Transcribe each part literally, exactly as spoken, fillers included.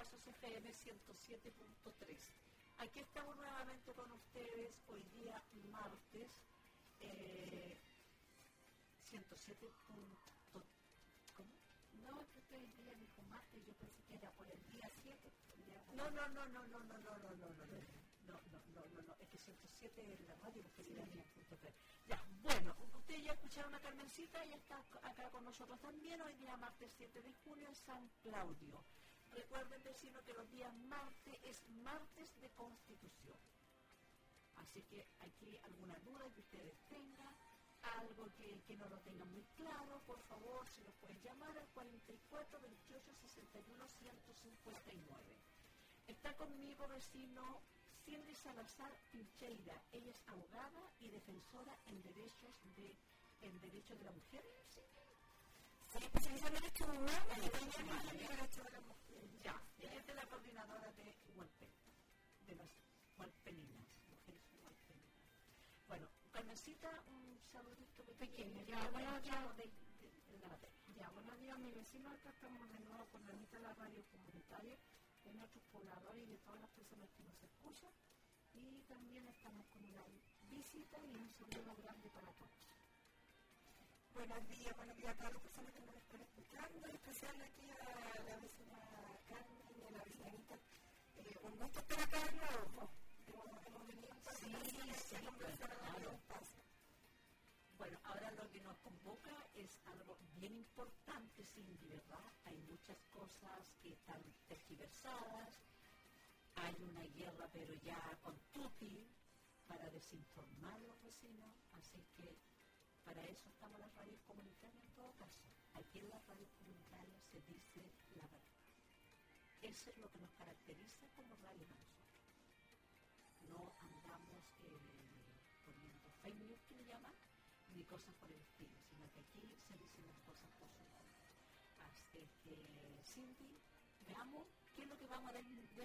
Pasos F M ciento siete punto tres. Aquí estamos nuevamente con ustedes, hoy día martes, eh, ciento siete. ¿Cómo? No, es que usted hoy día dijo martes, yo pensé que era por el día siete. No, no, no, no, no, no, no, no, no, no, no, no, no, no, no, no, es que ciento siete es la radio, porque sí, ya, bueno, ustedes ya escucharon a Carmencita, ella está acá con nosotros también, hoy día martes siete de junio en San Claudio. Recuerden, vecinos, que los días martes es martes de Constitución. Así que aquí alguna duda que ustedes tengan, algo que, que no lo tengan muy claro, por favor, se nos pueden llamar al cuarenta y cuatro, veintiocho, sesenta y uno, ciento cincuenta y nueve. Está conmigo, vecino, Cindy Salazar Pincheira. Ella es abogada y defensora en derechos de, en derechos de la mujer. ¿Sí? Sí, especializada en derechos humanos y también en derechos de la mujer. Ya, ella es de la coordinadora de Hualpe, de las hualpeninas, mujeres hualpeninas. Bueno, Carmencita, un saludito pequeño. Ya, buenos días. De, de, de la materia. Ya, buenos días, mi vecino. Acá estamos de nuevo con la mitad de la radio comunitaria, de nuestros pobladores y de todas las personas que nos escuchan. Y también estamos con una visita y un saludo grande para todos. Buenos días, buenos días a todas las personas que nos están escuchando, en especial aquí a la vecina Carmen y a la vecinita. Eh, un gusto estar acá de nuevo. Hemos, hemos venido para sí, sí, sí, claro. Bueno, ahora lo que nos convoca es algo bien importante, Cindy, ¿verdad? Hay muchas cosas que están tergiversadas, hay una guerra, pero ya con tutti, para desinformar a los vecinos, así que para eso estamos las radios comunitarias en todo caso. Aquí en las radios comunitarias se dice la verdad. Eso es lo que nos caracteriza como radio a nosotros. No andamos eh, poniendo fake news, que le llaman, ni cosas por el estilo, sino que aquí se dicen las cosas por su nombre. Así que, Cindy, veamos qué es lo que vamos a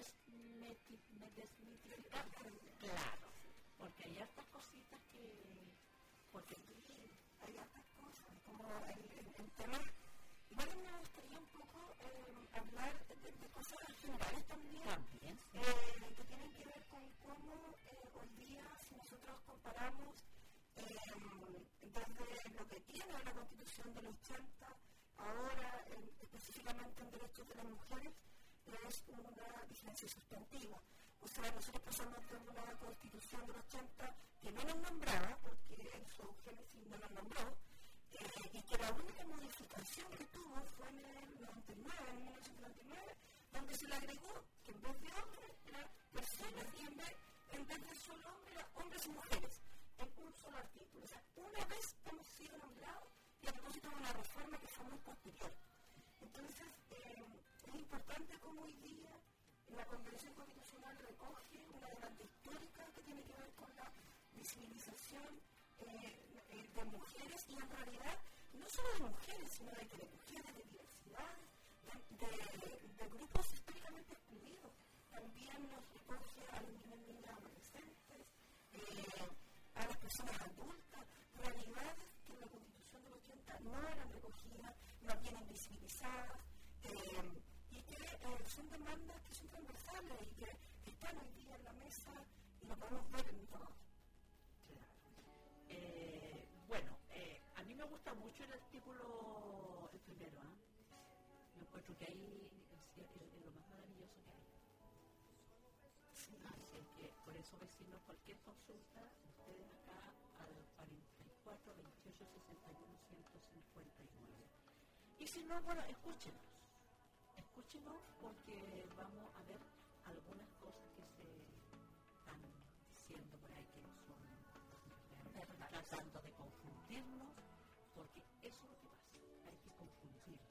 desmitificar. Claro, porque hay hartas cositas que... Porque hay hartas cosas, como el, el, el tema... Igual me gustaría un poco eh, hablar de, de cosas generales también, también sí. eh, que tienen que ver con cómo eh, hoy día, si nosotros comparamos eh, desde lo que tiene la Constitución del ochenta, ahora eh, específicamente en derechos de las mujeres, es una vigencia sustantiva. O sea, nosotros pasamos de una Constitución del ochenta que no nos nombraba, porque en su génesis no nos nombró, eh, y que la única modificación que tuvo fue en el noventa y nueve, en mil novecientos noventa y nueve, donde se le agregó que en vez de hombres eran personas y en vez, en vez de solo hombres eran hombres y mujeres, en un solo artículo. O sea, una vez hemos sido nombrados y a propósito de una reforma que fue muy posterior. Entonces, eh, es importante como hoy día la Convención Constitucional recoge una demanda histórica que tiene que ver con la visibilización eh, eh, de mujeres y en realidad no solo de mujeres, sino de, de mujeres, de diversidad, de, de, de grupos históricamente excluidos. También nos recoge a los niños y niñas adolescentes, eh, a las personas adultas, realidades que en la Constitución del ochenta no eran recogidas, no vienen visibilizadas. Eh, y que eh, son demandas que son transversales y que, que están hoy día en la mesa y lo podemos ver en todo. Claro. Eh, bueno, eh, a mí me gusta mucho el artículo, el primero, ¿eh? Yo encuentro que ahí es, es, es lo más maravilloso que hay. Sí. Así que por eso, vecinos, cualquier consulta, ustedes acá al cuarenta y cuatro, veintiocho, sesenta y uno, ciento cincuenta y nueve. Y si no, bueno, escúchenos. Escúchenos porque vamos a ver algunas cosas que se están diciendo por ahí que no son verdad, tratando de confundirnos, porque eso es lo que pasa, hay que confundir.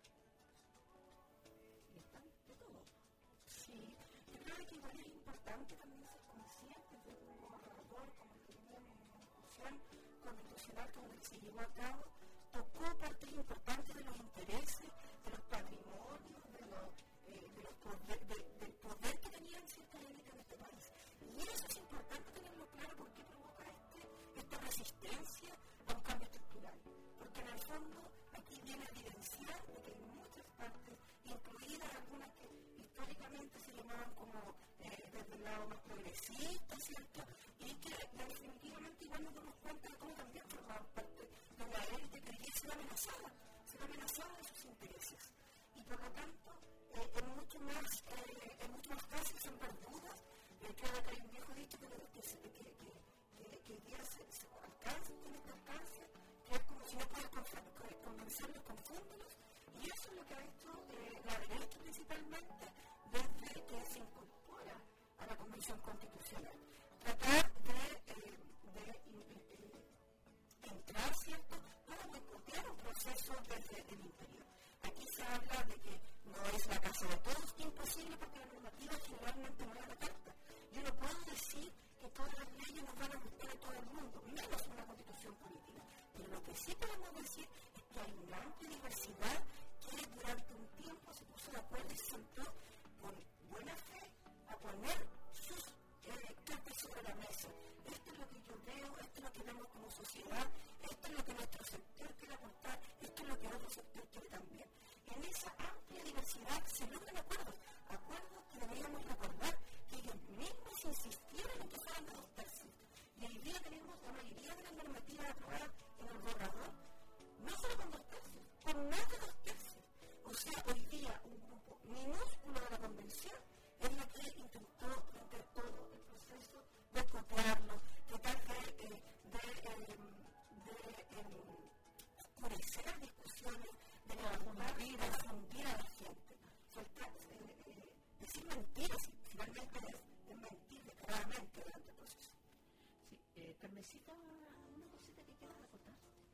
Y están de todo. Sí, yo creo que igual es importante también ser conscientes de un borrador como el que teníamos en la discusión constitucional como el que se llevó a cabo, tocó partes importantes de los intereses, de los patrimonios, de los, eh, de los poder, de, del poder que tenían ciertas élites en este país. Y eso es importante tenerlo claro porque provoca este, esta resistencia a un cambio estructural. Porque en el fondo aquí viene a evidenciar de que hay muchas partes, incluidas algunas que históricamente supuestamente se llamaban como eh, desde el lado más progresista, ¿cierto? Y que definitivamente igual nos damos cuenta de cómo también formaban parte de la élite que hoy día se ve amenazada, se ve amenazada de sus intereses. Y por lo tanto, eh, en mucho más, eh, en mucho más casos son perdudas. Eh, creo que hay un viejo dicho que, que, que, que, que, que hoy día se, se alcanza, tiene este alcance, que es como si no puedes convencerlos, confúndelos. Y eso es lo que ha hecho eh, la derecha principalmente desde que se incorpora a la Convención Constitucional. Tratar de, eh, de eh, entrar, ¿cierto?, para boicotear un proceso desde el interior. Aquí se habla de que no es la casa de todos, que es imposible porque la normativa generalmente no es la carta. Yo no puedo decir que todas las leyes nos van a gustar a todo el mundo, menos una constitución política. Pero lo que sí podemos decir es que hay una amplia diversidad que durante un tiempo se puso de acuerdo y se sentó con buena fe a poner sus eh, cartas sobre la mesa. Esto es lo que yo veo, esto es lo que vemos como sociedad, esto es lo que nuestro sector quiere aportar, esto es lo que otro sector quiere también. En esa amplia diversidad se logran acuerdos, acuerdos que deberíamos recordar que ellos mismos insistieron en que fueran de dos tercios. Y hoy día tenemos la mayoría de las normativas aprobadas en el borrador, no solo con dos tercios, con más de dos tercios. O sea, hoy día un grupo minúsculo de la convención es lo que intentó durante todo el proceso de copiarlo, tratar de, eh, de, eh, de eh, oscurecer discusiones, de confundir, de confundir a la gente, soltar, eh, eh, decir mentiras, finalmente es, es mentir declaradamente durante el proceso. Sí, eh, Carmencita, una cosita que quieras acotar.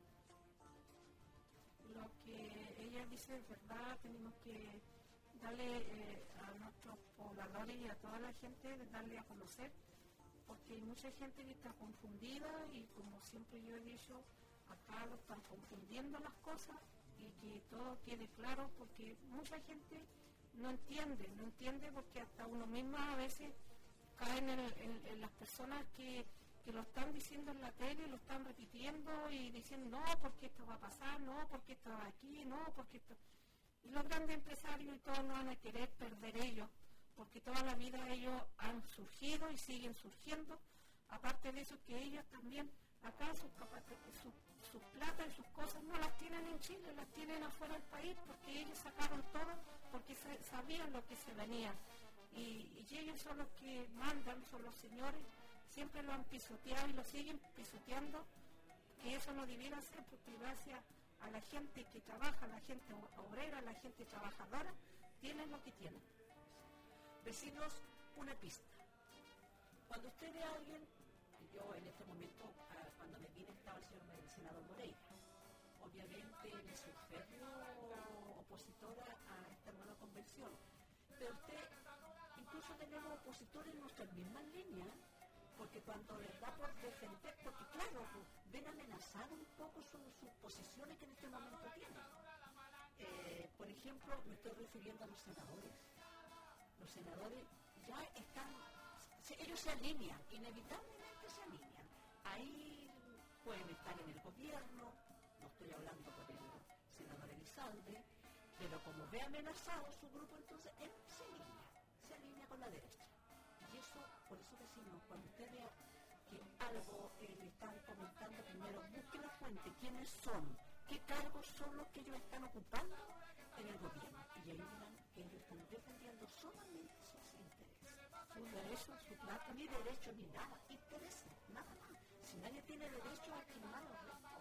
Lo que ella dice es verdad, tenemos que darle eh, a nuestros pobladores y a toda la gente, darle a conocer, porque hay mucha gente que está confundida y como siempre yo he dicho, acá lo están confundiendo las cosas y que todo quede claro, porque mucha gente no entiende, no entiende porque hasta uno mismo a veces caen en, en, en las personas que que lo están diciendo en la tele, lo están repitiendo y diciendo, no, porque esto va a pasar, no, porque esto va aquí, no, porque esto... Y los grandes empresarios y todos no van a querer perder ellos, porque toda la vida ellos han surgido y siguen surgiendo. Aparte de eso, que ellos también, acá sus, sus, sus plata y sus cosas no las tienen en Chile, las tienen afuera del país, porque ellos sacaron todo, porque se, sabían lo que se venía. Y, y ellos son los que mandan, son los señores, siempre lo han pisoteado y lo siguen pisoteando, que eso no debiera ser, porque gracias a la gente que trabaja, la gente obrera, la gente trabajadora, tienen lo que tienen. Vecinos, una pista. Cuando usted ve a alguien, yo en este momento, cuando me vine estaba el señor senador Moreira, obviamente él es un férreo opositora a esta nueva convención, pero usted, incluso tenemos opositores en nuestras mismas líneas, porque cuando les da por defender, porque claro, ven amenazado un poco sus, sus posiciones que en este momento tienen. Eh, por ejemplo, me estoy refiriendo a los senadores. Los senadores ya están, ellos se alinean, inevitablemente se alinean. Ahí pueden estar en el gobierno, no estoy hablando con el senador Elizalde, pero como ve amenazado su grupo, entonces él se alinea, se alinea con la derecha. Y eso, por eso decimos, cuando usted vea que algo eh, le están comentando, primero busque la fuente, quiénes son, qué cargos son los que ellos están ocupando en el gobierno. Y ahí verán que ellos están defendiendo solamente sus intereses. Sus derechos, su plata, ni derechos ni nada, intereses, nada más. Si nadie tiene derecho a estimar los restos.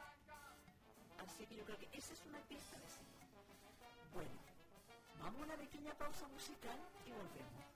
Así que yo creo que esa es una pista de sí. Bueno, vamos a una pequeña pausa musical y volvemos.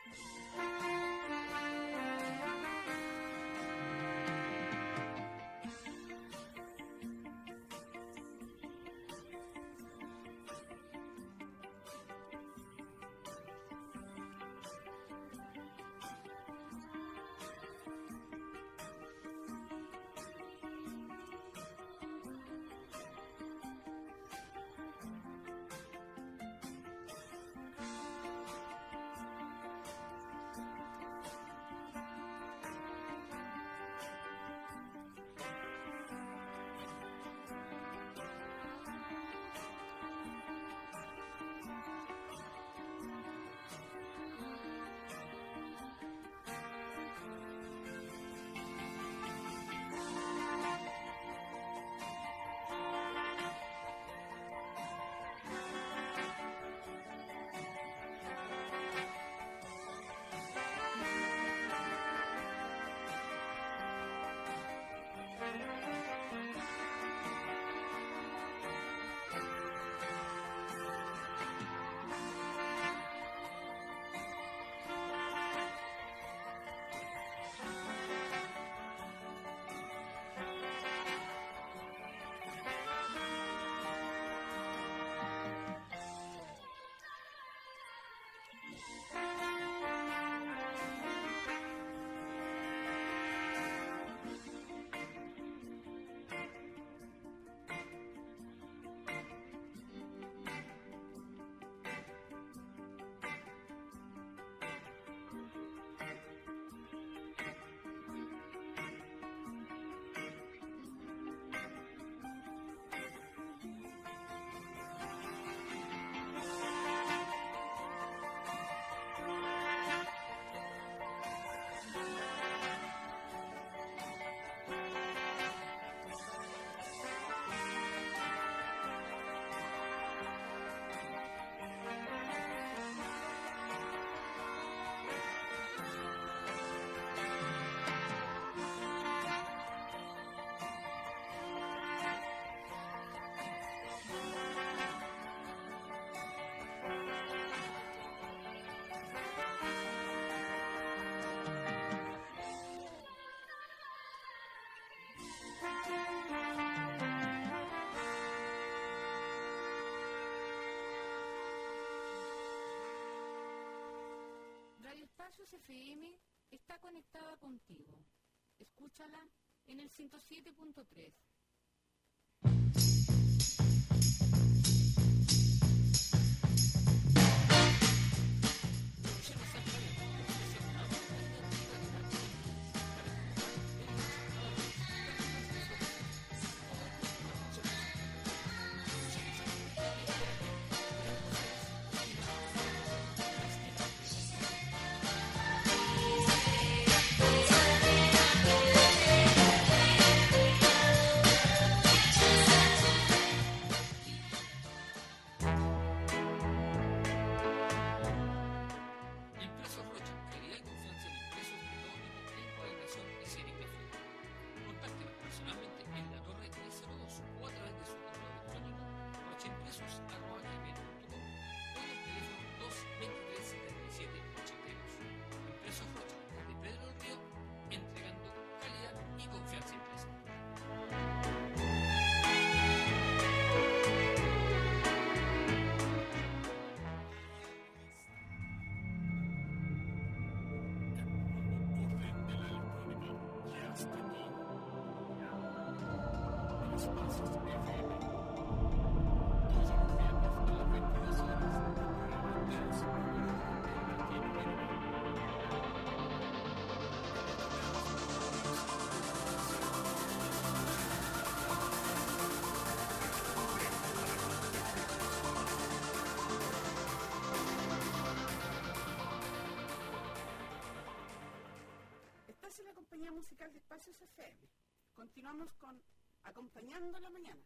Espacios F M está conectada contigo. Escúchala en el ciento siete punto tres. Musical de Espacios F M. Continuamos con Acompañando la Mañana.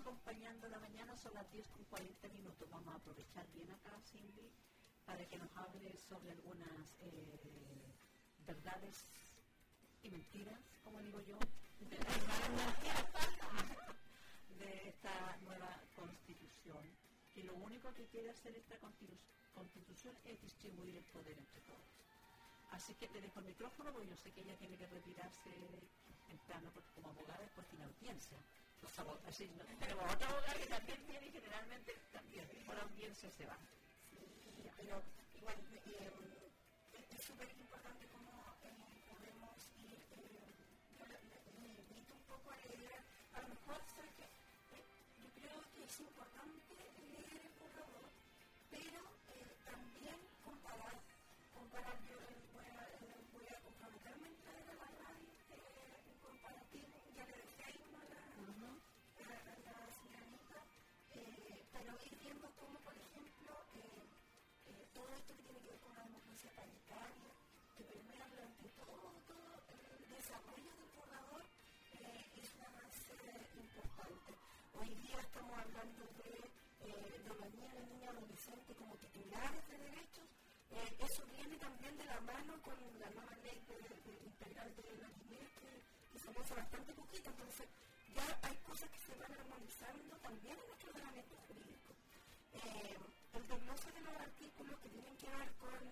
acompañando la mañana, son las diez con cuarenta minutos. Vamos a aprovechar bien acá, Cindy, para que nos hable sobre algunas eh, verdades y mentiras, como digo yo, de, la, de esta nueva constitución. Que lo único que quiere hacer esta constitu- constitución es distribuir el poder entre todos. Así que te dejo el micrófono, porque yo sé que ella tiene que retirarse en plano, porque como abogada después tiene audiencia. Los abogados, sí, ¿no? Pero otra abogada que también tiene y generalmente también por audiencia se va. Sí, pero igual eh, es súper importante cómo eh, podemos ir, eh, yo me invito un poco a leer, a lo mejor, ¿sabes qué? Eh, yo creo que es importante leer el borrador, pero eh, también comparar, comparar, yo eh, voy, a, eh, voy a comprometerme en traer a la radio eh, un comparativo, ya le dejé ahí uno a la, uh-huh. a, a la señorita, eh, pero ir viendo cómo, por ejemplo, eh, eh, todo esto que tiene que ver con la democracia paritaria, que permea durante todo, todo el desarrollo del borrador, eh, es un avance importante. Hoy día estamos hablando de, eh, de los niños y niñas adolescentes como titulares de derechos. Eh, eso viene también de la mano con la nueva ley de, de integral de la niñez que, que se hace bastante poquito. Entonces, ya hay cosas que se van armonizando también en nuestro ordenamiento jurídico. Eh, el desglose de los artículos que tienen que ver con,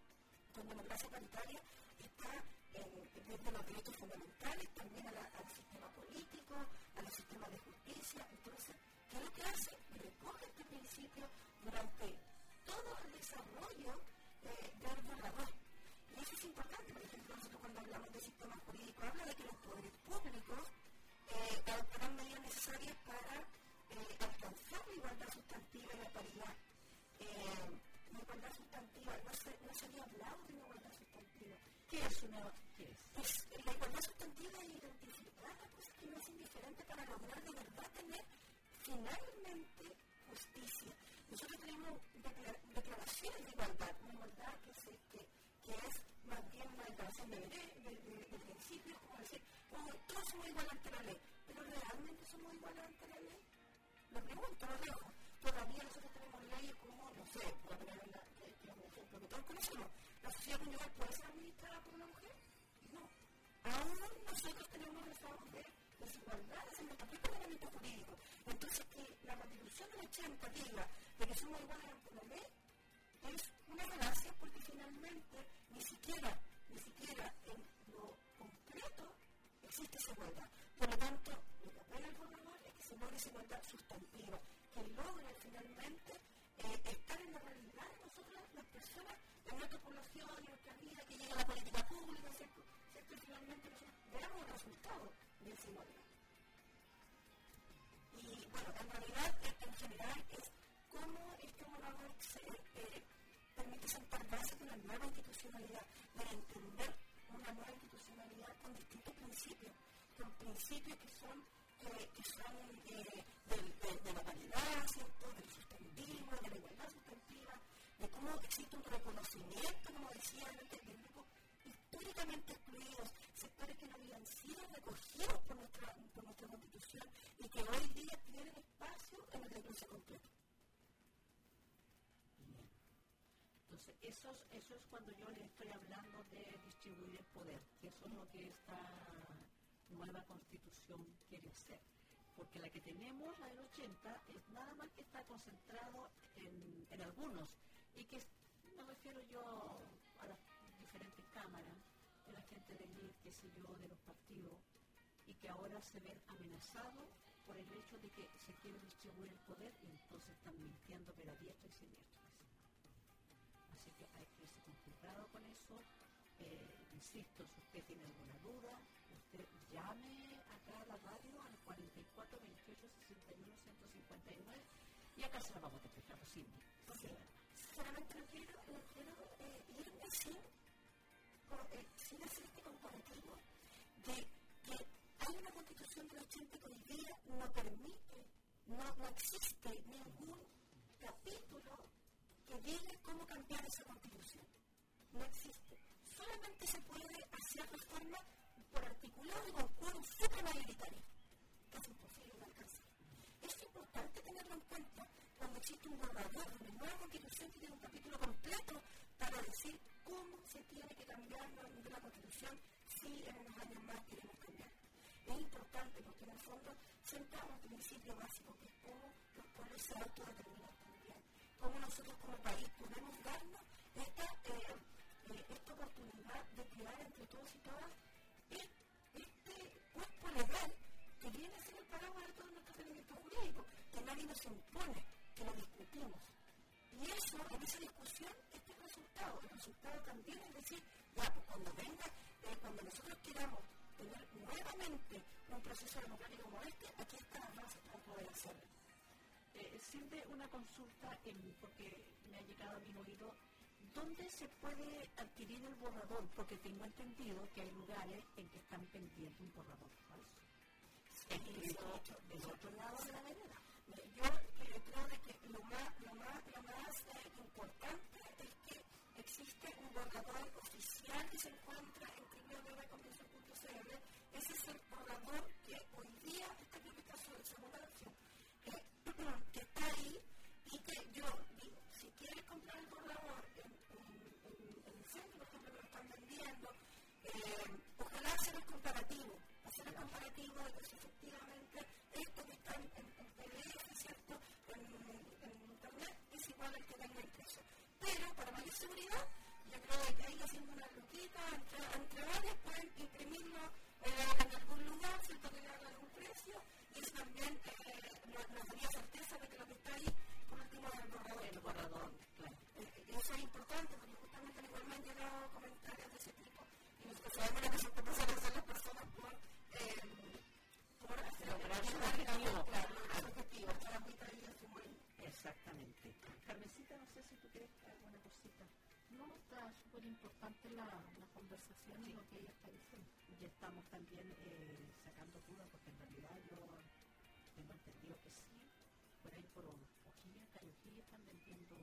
con democracia paritaria está en, desde los derechos fundamentales, también a la, al sistema político, a los sistemas de justicia. Entonces, ¿qué es lo que hace? Recoge este principio durante todo el desarrollo eh, del borrador. Y eso es importante. Por ejemplo, nosotros cuando hablamos de sistema jurídico, habla de que los poderes públicos eh, adoptarán medidas necesarias para eh, alcanzar la igualdad sustantiva y la paridad. Eh, la igualdad sustantiva, no se, no se había hablado de una igualdad sustantiva. ¿Qué es una? ¿Qué es? Pues, la igualdad sustantiva es identificar las cosas que no es indiferente para lograr de verdad tener finalmente justicia. Nosotros tenemos declara- declaraciones de igualdad, una igualdad que, se, que, que es más bien una declaración de, de, de, de, de principios, como decir, oh, todos somos iguales ante la ley, pero ¿realmente somos iguales ante la ley? Lo pregunto, lo dejo. Todavía nosotros tenemos leyes como, no sé, por poner la, que, que es un ejemplo que todos conocemos, ¿la sociedad conyugal puede ser administrada por una mujer? No. Aún nosotros tenemos rezados de desigualdades en nuestro propio ordenamiento jurídico. Entonces, que la Constitución del ochenta diga de que somos iguales ante la ley es una gracia, porque finalmente ni siquiera, ni siquiera en lo concreto existe esa igualdad. Por lo tanto, lo que apela el borrador es que se logre esa igualdad sustantiva, que logre finalmente eh, estar en la realidad de nosotras, las personas, de nuestra población, en nuestra vida, que llegue a la política pública, ¿cierto? ¿Cierto? Y finalmente nosotros veamos el resultado de esa igualdad. Y bueno, en realidad, en general, es cómo este borrador se eh, permite sentar bases de una nueva institucionalidad, de entender una nueva institucionalidad con distintos principios, con principios que son, eh, que son eh, de, de, de la paridad, ¿cierto? Del sustantivo, de la igualdad sustantiva, de cómo existe un reconocimiento, como decía antes, de grupos históricamente excluidos, sectores que no habían sido recogidos por nuestra, por nuestra Constitución y que hoy día tienen espacio en el desglose completo. Bien. Entonces, eso es, eso es cuando yo les estoy hablando de distribuir el poder, que eso es lo que esta nueva Constitución quiere hacer. Porque la que tenemos, la del ochenta, es nada más que está concentrado en, en algunos, y que me refiero yo a las diferentes cámaras, de la gente de élite, qué sé yo, de los partidos, y que ahora se ven amenazados por el hecho de que se quiere distribuir el poder y entonces están mintiendo pero a diestra y siniestra. Así que hay que irse con cuidado con eso. Eh, insisto, si usted tiene alguna duda, usted llame acá a la radio al cuarenta y cuatro, veintiocho, sesenta y uno, ciento cincuenta y nueve y acá se la vamos a explicar, Cindy. Sí. Solamente no quiero, no quiero eh, irme sin, eh, sin hacer este comparativo de que hay una Constitución del ochenta que hoy día no permite, no, no existe ningún capítulo que diga cómo cambiar esa Constitución. No existe. Solamente se puede hacer reforma por articulado y con quórum supramayoritario. Es imposible de alcanzar. Es imposible existe un borrador, una nueva constitución que tiene un capítulo completo para decir cómo se tiene que cambiar de la constitución si en unos años más queremos cambiar. Es importante porque en el fondo sentamos un principio básico que es cómo los pueblos se autodeterminan también, cómo nosotros como país podemos darnos esta, eh, eh, esta oportunidad de crear entre todos y todas este cuerpo legal que viene a ser el paraguas de todos nuestros elementos jurídicos, que nadie nos impone, que lo discutimos. Y eso, en esa discusión, este es el resultado. El resultado también es decir, ya, pues cuando venga, eh, cuando nosotros queramos tener nuevamente un proceso democrático como este, aquí están las bases para poder hacerlo. Eh, sirve una consulta, en, porque me ha llegado a mi oído, ¿dónde se puede adquirir el borrador? Porque tengo entendido que hay lugares en que están pendientes un borrador falso. Escrito del otro lado de la vereda. Yo eh, creo de que lo más, lo más, lo más eh, importante es que existe un borrador oficial que se encuentra en w w w punto convención punto c r. Ese es el borrador que hoy día está aquí, que está su segunda versión, eh, que está ahí y que yo digo, si quieres comprar el borrador en, en, en, en el centro, por ejemplo, que lo están vendiendo, eh, ojalá hacer el comparativo, hacer el comparativo de que si efectivamente esto que está en, en, en P D F, ¿cierto? En, en internet es igual al que venga impreso. Pero para mayor seguridad, yo creo que ahí haciendo una luquita entre, entre varias pueden imprimirlo eh, en algún lugar, ¿cierto? Que le hagan un precio y eso también eh, nos, nos daría certeza de que lo que está ahí, por último, es el borrador. El borrador, claro. Eh, eso es importante porque justamente igual me han llegado comentarios de ese tipo y nosotros sabemos lo que se puede hacer las personas por, eh, por hacer lograr su objetivo. Claro, lograr su objetivo, estar muy traído su muy. Exactamente. Carmencita, no sé si tú quieres alguna cosita. No, está súper importante la, la conversación y lo que ella está diciendo. Ya estamos también eh, sacando dudas porque en realidad yo tengo entendido que sí, por ahí por Ojilla, Cayojilla están vendiendo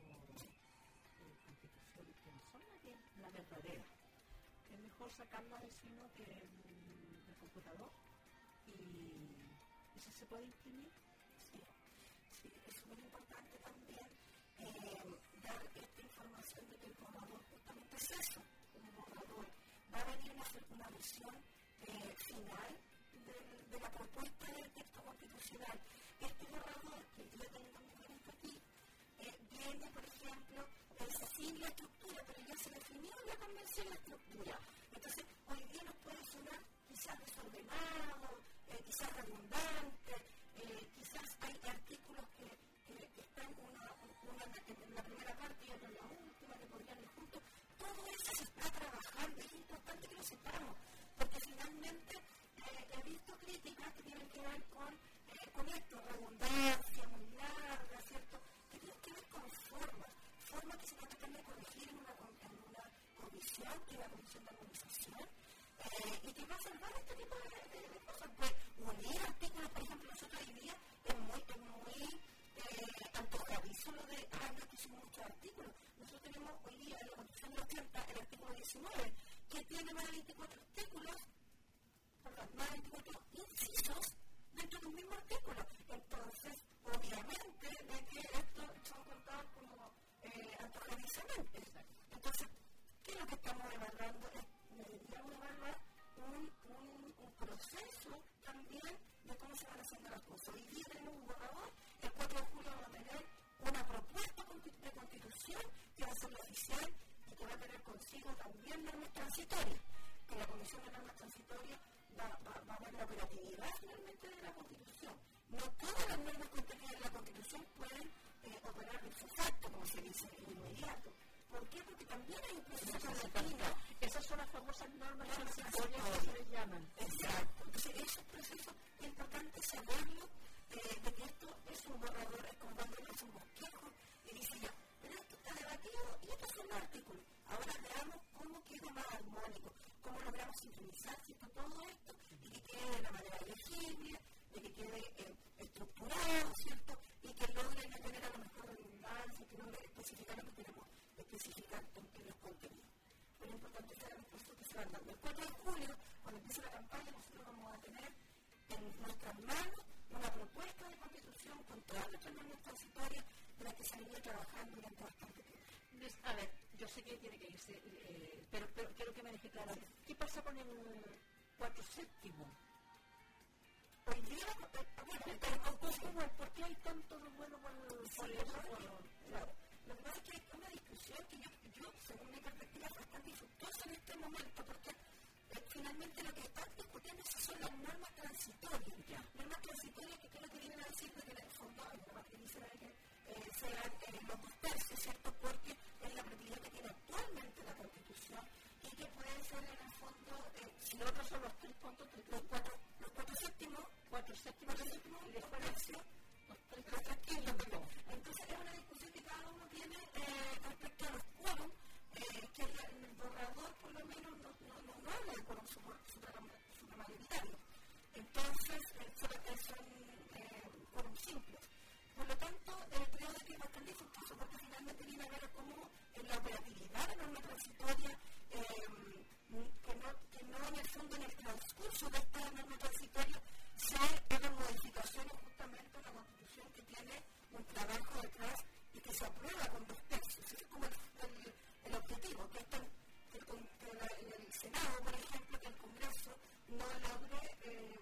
eh, constituciones que no son la, que, la verdadera. Es mejor sacarla de sino del, del computador y, y si se puede imprimir. Sí, sí, es muy importante también eh, dar esta información de que el borrador justamente es eso, un borrador. Va a venir una, una versión eh, final de, de la propuesta del texto constitucional. Este borrador que yo tengo también aquí eh, viene, por ejemplo, eh, sin la estructura, pero ya se definió en la convención la estructura. Entonces, hoy día nos puede sonar quizás desordenado, eh, quizás redundante, eh, quizás hay artículos que, que, que están una, una en la primera parte y otra en la última, que podrían ir juntos. Todo eso se está trabajando, es importante que lo sepamos, porque finalmente eh, he visto críticas que tienen que ver con, eh, con esto, redundancia muy larga, ¿cierto? Que tienen que ver con formas, formas que se van a tratar de corregir en una, en una comisión, que es la comisión de armonización, eh, y que va a salvar este tipo de, de, de cosas. Pues unir artículos, por ejemplo, nosotros hoy día es muy, es muy eh, antojadizo lo de, ah, no pusimos muchos artículos. Nosotros tenemos hoy día en la Constitución de ochenta el artículo diecinueve, que tiene más de veinticuatro artículos, perdón, más de veinticuatro incisos dentro de un mismo artículo. Entonces, obviamente, de que estos son contados como eh, antojadizamente. Entonces, ¿qué es lo que estamos evaluando? Deberíamos evaluar un, un, un proceso también de cómo se van haciendo las cosas. Hoy día tenemos un borrador, el cuatro de julio vamos a tener una propuesta de constitución que va a ser la oficial y que va a tener consigo también normas transitorias, que la Comisión de Normas Transitorias va, va, va a ver la operatividad finalmente de la Constitución. No todas las normas contenidas en la Constitución pueden eh, operar de su facto, como se dice, en inmediato. ¿Por qué? Porque también hay un proceso transitorio. Esas son las famosas normas transitorias que se les llaman. Exacto. Entonces, esos procesos es importante saberlo, eh, de que esto es un borrador, es como cuando uno hace un bosquejo y dice ya, pero esto está debatido y estos son los artículos. Ahora veamos cómo queda más armónico, cómo logramos sincronizar todo esto y que quede de la manera se ha venido trabajando durante bastante tiempo. A ver, yo sé que tiene que irse, eh, pero, pero quiero que me deje claro, ¿qué pasa con el cuatro séptimo? Hoy día, bueno, el ¿por qué hay tanto revuelo por el sí, claro. Lo que pasa es que hay una discusión que yo, yo según mi perspectiva, es bastante infructuosa en este momento, porque eh, finalmente lo que están discutiendo son las normas transitorias. Ya. Normas transitorias que creo que vienen a decir de que en el fondo, que dicen que eh, sean eh, los dos tercios, ¿cierto? Porque es la propiedad que tiene actualmente la Constitución y que pueden ser en el fondo, eh, si los otros son los tres puntos, los cuatro, los cuatro séptimos, cuatro séptimos, cuatro séptimos, y después tercios, los tres, los tres quintos, perdón. Entonces es una discusión que cada uno tiene eh, respecto a los quórum, eh, que en el borrador por lo menos no, no, no, no habla de quórum supramayoritario. Entonces eh, son eh, quórum simples. Por lo tanto, eh, creo que es bastante dificultoso porque finalmente viene a ver cómo en la operatividad de la norma transitoria, eh, que, no, que no en el fondo en el transcurso de esta norma transitoria se hagan modificaciones justamente a la Constitución que tiene un trabajo detrás y que se aprueba con dos tercios. Ese es como el, el, el objetivo, que, está, que, que la, el Senado, por ejemplo, que el Congreso no logre eh,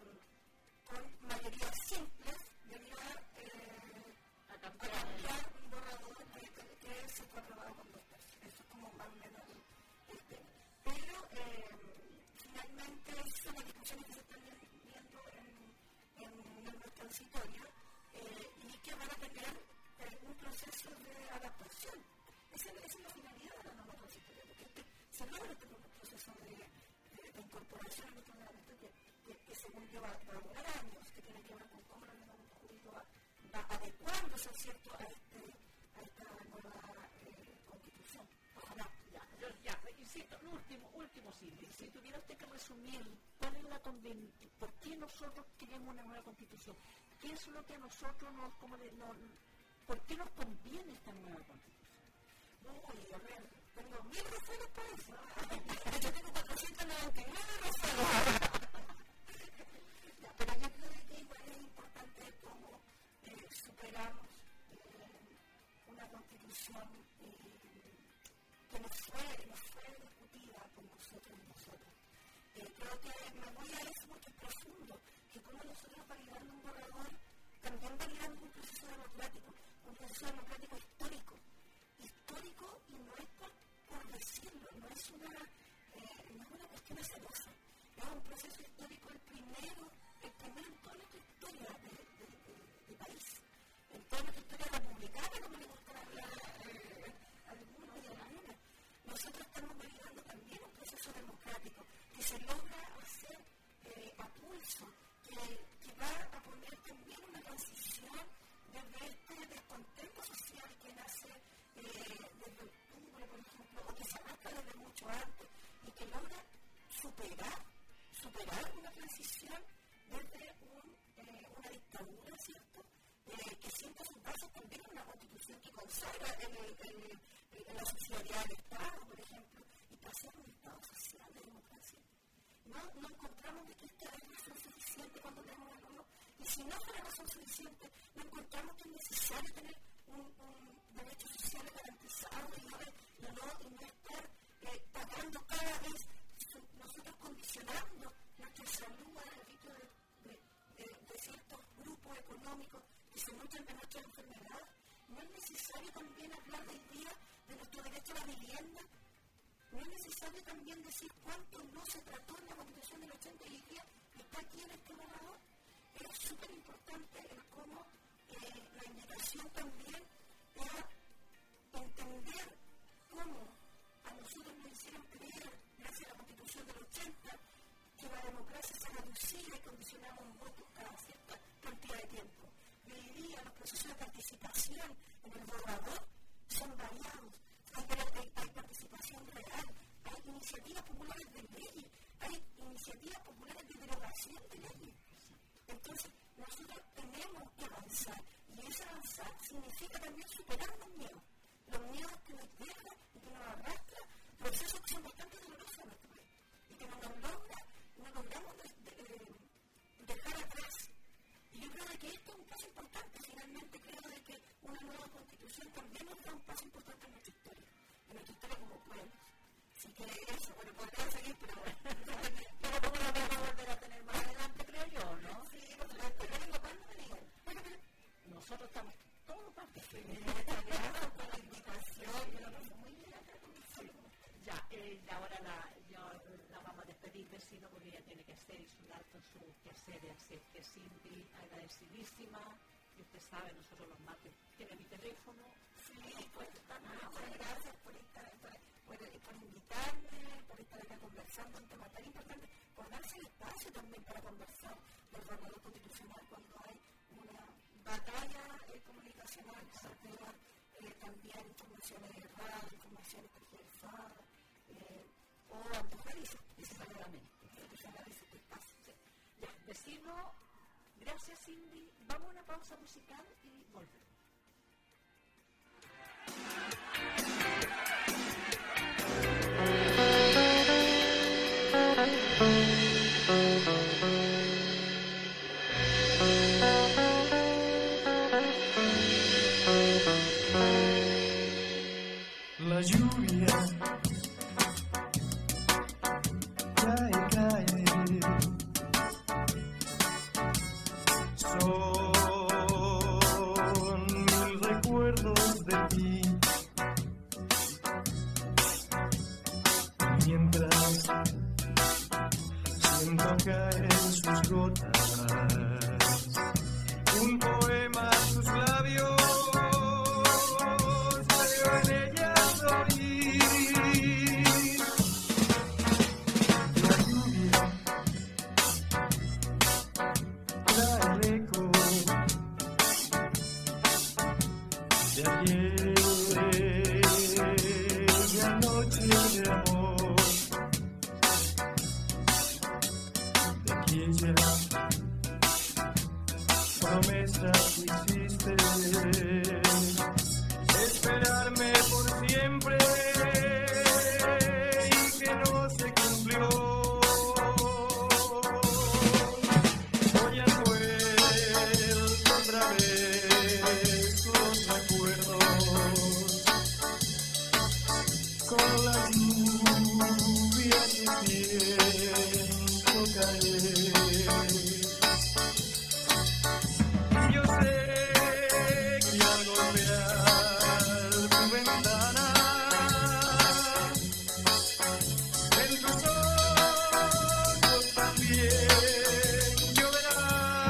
con mayorías simples debido a, eh, a cambiar un borrador que, que, que se fue aprobado con dos tercios. Eso es como más o menos el, el tema. Pero eh, finalmente son las discusiones que se están viendo en, en normas transitorias eh, y que van a tener eh, un proceso de adaptación. Esa, esa es la finalidad de la norma transitoria, porque este, se logra este proceso de, de, de incorporación a nuestro reglamento que, que, que según yo va, va a durar años, que tiene que ver con cómo el ordenamiento jurídico va, va adecuándose, ¿cierto?, a, este, a esta nueva eh, constitución. Ojalá. Ya, yo, ya, insisto, último, último, Silvia, si tuviera usted que resumir cuál es la conven... por qué nosotros queremos una nueva constitución, qué es lo que a nosotros nos, como de, no, por qué nos conviene esta nueva constitución. Uy, a ver, tengo mil razones para eso. Yo tengo cuatrocientos noventa y nueve razones. Ya, pero yo creo que igual es importante cómo eh, superamos eh, una constitución eh, que nos fue, nos fue discutida por nosotros y nosotros. Eh, creo que me voy a eso porque es profundo, que como nosotros validando un borrador, también validamos un proceso democrático, un proceso democrático histórico. Histórico y no es por, por decirlo, no es una, eh, no es una cuestión azarosa, es un proceso histórico el primero, el primero en toda nuestra historia de, de, de, de país, en toda nuestra historia republicana, como le gusta hablar eh, a algunos y a algunas. Nosotros estamos validando también un proceso democrático que se logra hacer eh, a pulso, que, que va a poner también una transición desde este descontento social que nace Eh, desde octubre, por ejemplo, o que se arrastra desde mucho antes y que logra superar, superar una transición desde un, eh, una dictadura, ¿cierto? Eh, que sienta sus bases también en una constitución que consagra el, el, el, el, la subsidiariedad del Estado, por ejemplo, y pasar a un Estado social de democracia. No, no encontramos de que esta es razón suficiente cuando tenemos alguno, y si no es la razón suficiente, no encontramos que es necesario tener un, un derecho social garantizado y no, y no, y no estar eh, pagando cada vez, nosotros condicionando nuestra salud al arbitrio de, de, de, de ciertos grupos económicos que se nutren de nuestras enfermedades. No es necesario también hablar hoy día de nuestro derecho a la vivienda. No es necesario también decir cuánto no se trató en la Constitución del ochenta y hoy día está aquí en este borrador. Es súper importante el cómo eh, la invitación también a entender cómo a nosotros nos hicieron creer, gracias a la Constitución del ochenta, que la democracia se reducía y condicionaba un voto cada cierta cantidad de tiempo. Y hoy día los procesos de participación en el borrador son variados. Hay, hay, hay participación real, hay iniciativas populares de ley, hay iniciativas populares de derogación de leyes. Entonces, nosotros tenemos que avanzar, y ese avanzar significa también superar los miedos, los miedos que nos dejan y que nos arrastran, procesos que son bastante dolorosos en nuestro país, y que no nos logra, no logramos de, de, de, dejar atrás. Y yo creo que esto es un paso importante, finalmente creo de que una nueva constitución también que eso, bueno, podría seguir, pero pero como lo vamos a volver a tener más adelante, creo yo, ¿no? Sí, por supuesto, yo digo, ¿cuándo me digan? Nosotros estamos todos parte felices. Gracias por la invitación, me lo paso muy bien acá con ustedes. Ya, eh, ahora la, yo, la vamos a despedir, vecino, porque ella tiene que hacer y sudar con sus quehaceres, así es que Cindy, agradecidísima, y usted sabe, nosotros los martes, tiene mi teléfono. Sí, pues, muchas gracias por estar, por, por, por invitarme, por estar acá conversando un tema tan importante, por darse el espacio también para conversar del borrador constitucional cuando hay una batalla eh, comunicacional, para crear eh, también informaciones erradas, informaciones tergiversadas, eh, o antojadizas. Exactamente. Ese espacio. Sí. Ya, vecino, gracias Cindy, vamos a una pausa musical y volvemos. La lluvia cae, cae, son mil recuerdos de ti, mientras siento caer sus gotas, un poema a tus labios. Promesas que hiciste, esperarme por siempre y que no se cumplió. Hoy han vuelto otra vez los recuerdos con la lluvia que siento caer. Yo sé que al golpear tu ventana, en tus ojos también lloverá.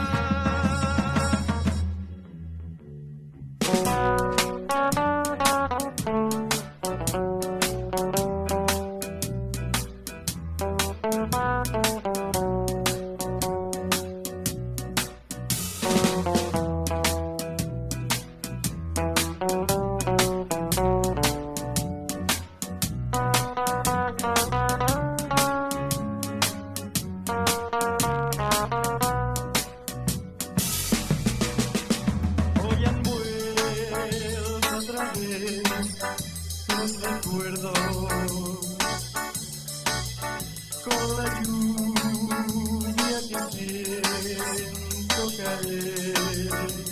Hoy han vuelto otra vez los recuerdos con la lluvia que siento caer.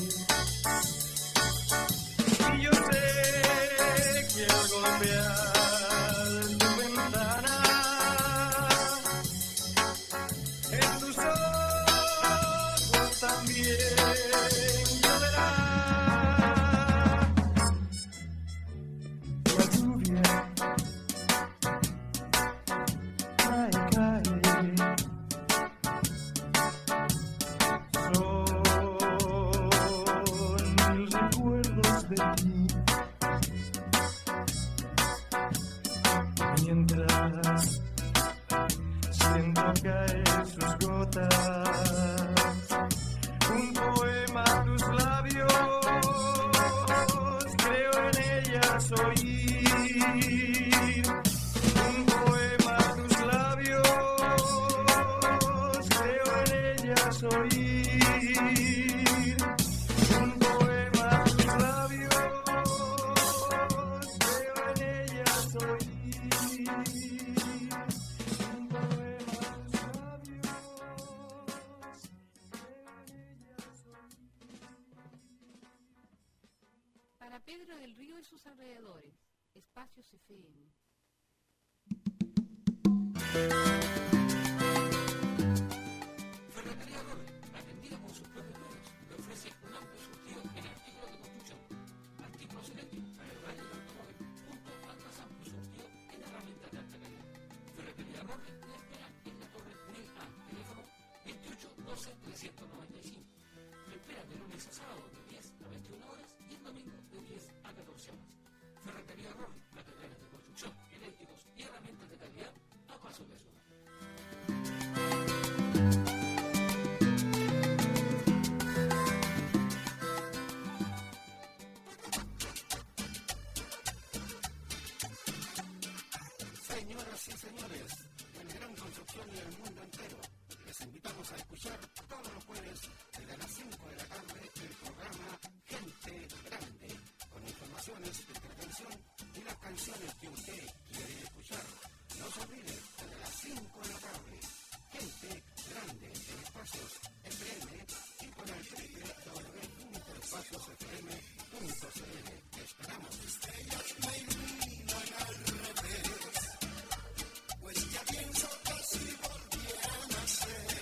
Y yo sé que al golpear tu ventana, en tus ojos también lloverá. La lluvia cae, cae, son mil recuerdos de ti, mientras siento caer sus gotas, un poema a tus labios, creo en ellas oír. Un poema a tus labios, creo en ellas oír. Un poema a tus labios, creo en ellas oír. Un poema a tus labios, Para Pedro del Río y sus alrededores, Espacios F M. región y el mundo entero. Les invitamos a escuchar todos los jueves desde las cinco de la tarde el programa Gente Grande, con informaciones, intervención y las canciones que usted quiere escuchar. No se olvide, desde las cinco de la tarde, Gente Grande en Espacios F M y por el doble u doble u doble u punto espacios f m punto c l. Esperamos. Estrellas me iluminan al revés, pues ya pienso que si volviera a nacer.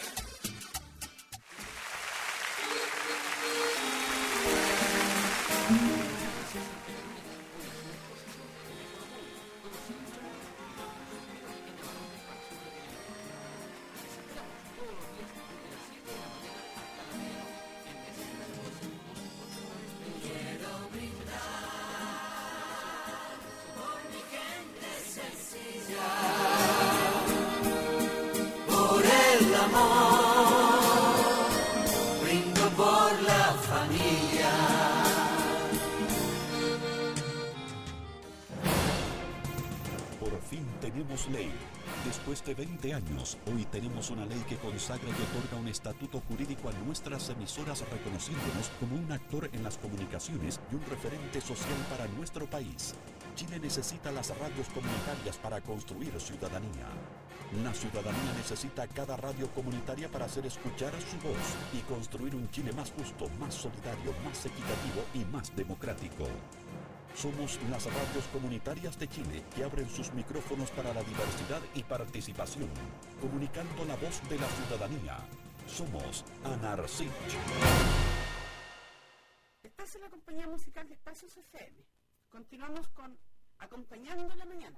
Ley. Después de veinte años, hoy tenemos una ley que consagra y otorga un estatuto jurídico a nuestras emisoras, reconociéndonos como un actor en las comunicaciones y un referente social para nuestro país. Chile necesita las radios comunitarias para construir ciudadanía. La ciudadanía necesita cada radio comunitaria para hacer escuchar su voz y construir un Chile más justo, más solidario, más equitativo y más democrático. Somos las radios comunitarias de Chile que abren sus micrófonos para la diversidad y participación, comunicando la voz de la ciudadanía. Somos ANARCIC. Estás en la compañía musical de Espacios F M. Continuamos con Acompañando la Mañana.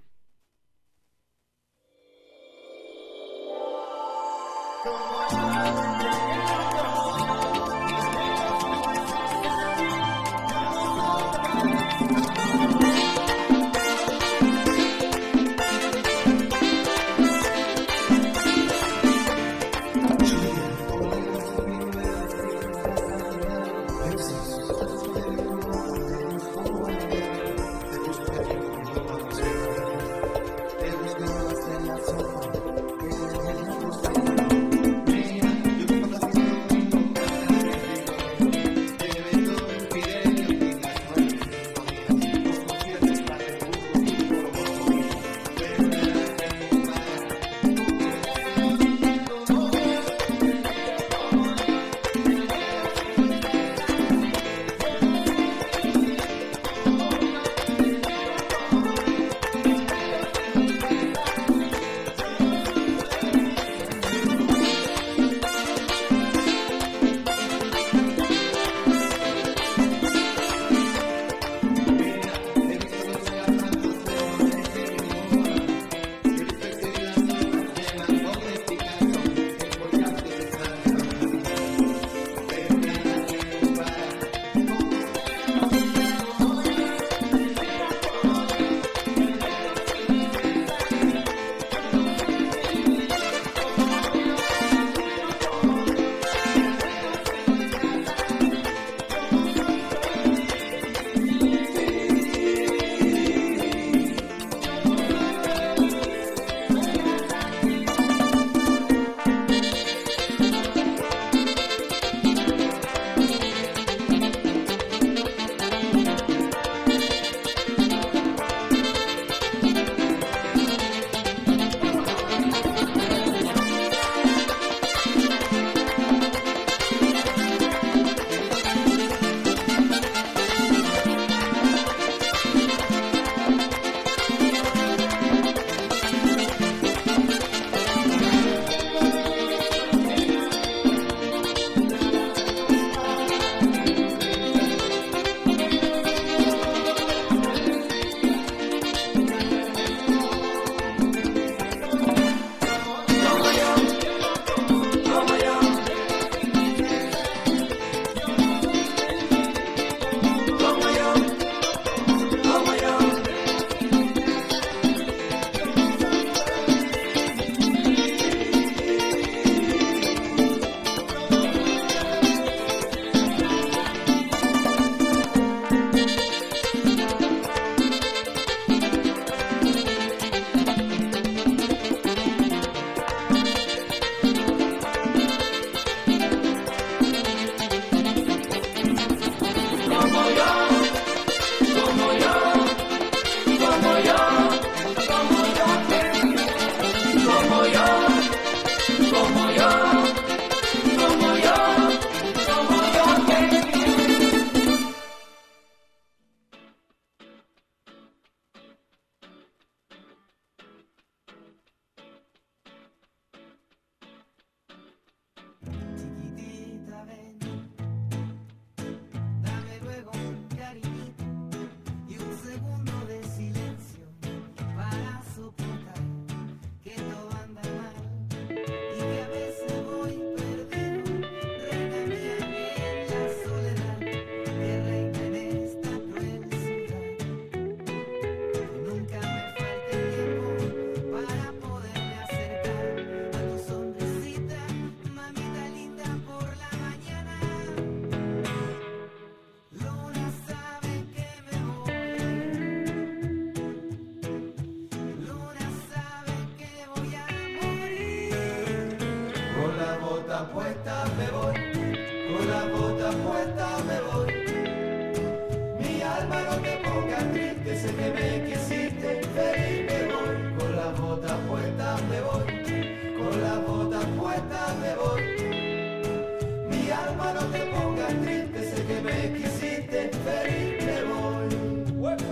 no te pongas triste, sé que me quisiste, feliz me voy, con las botas puestas me voy, con las botas puestas me voy. Mi alma no te pongas triste, sé que me quisiste, feliz me voy. ¡Huepa!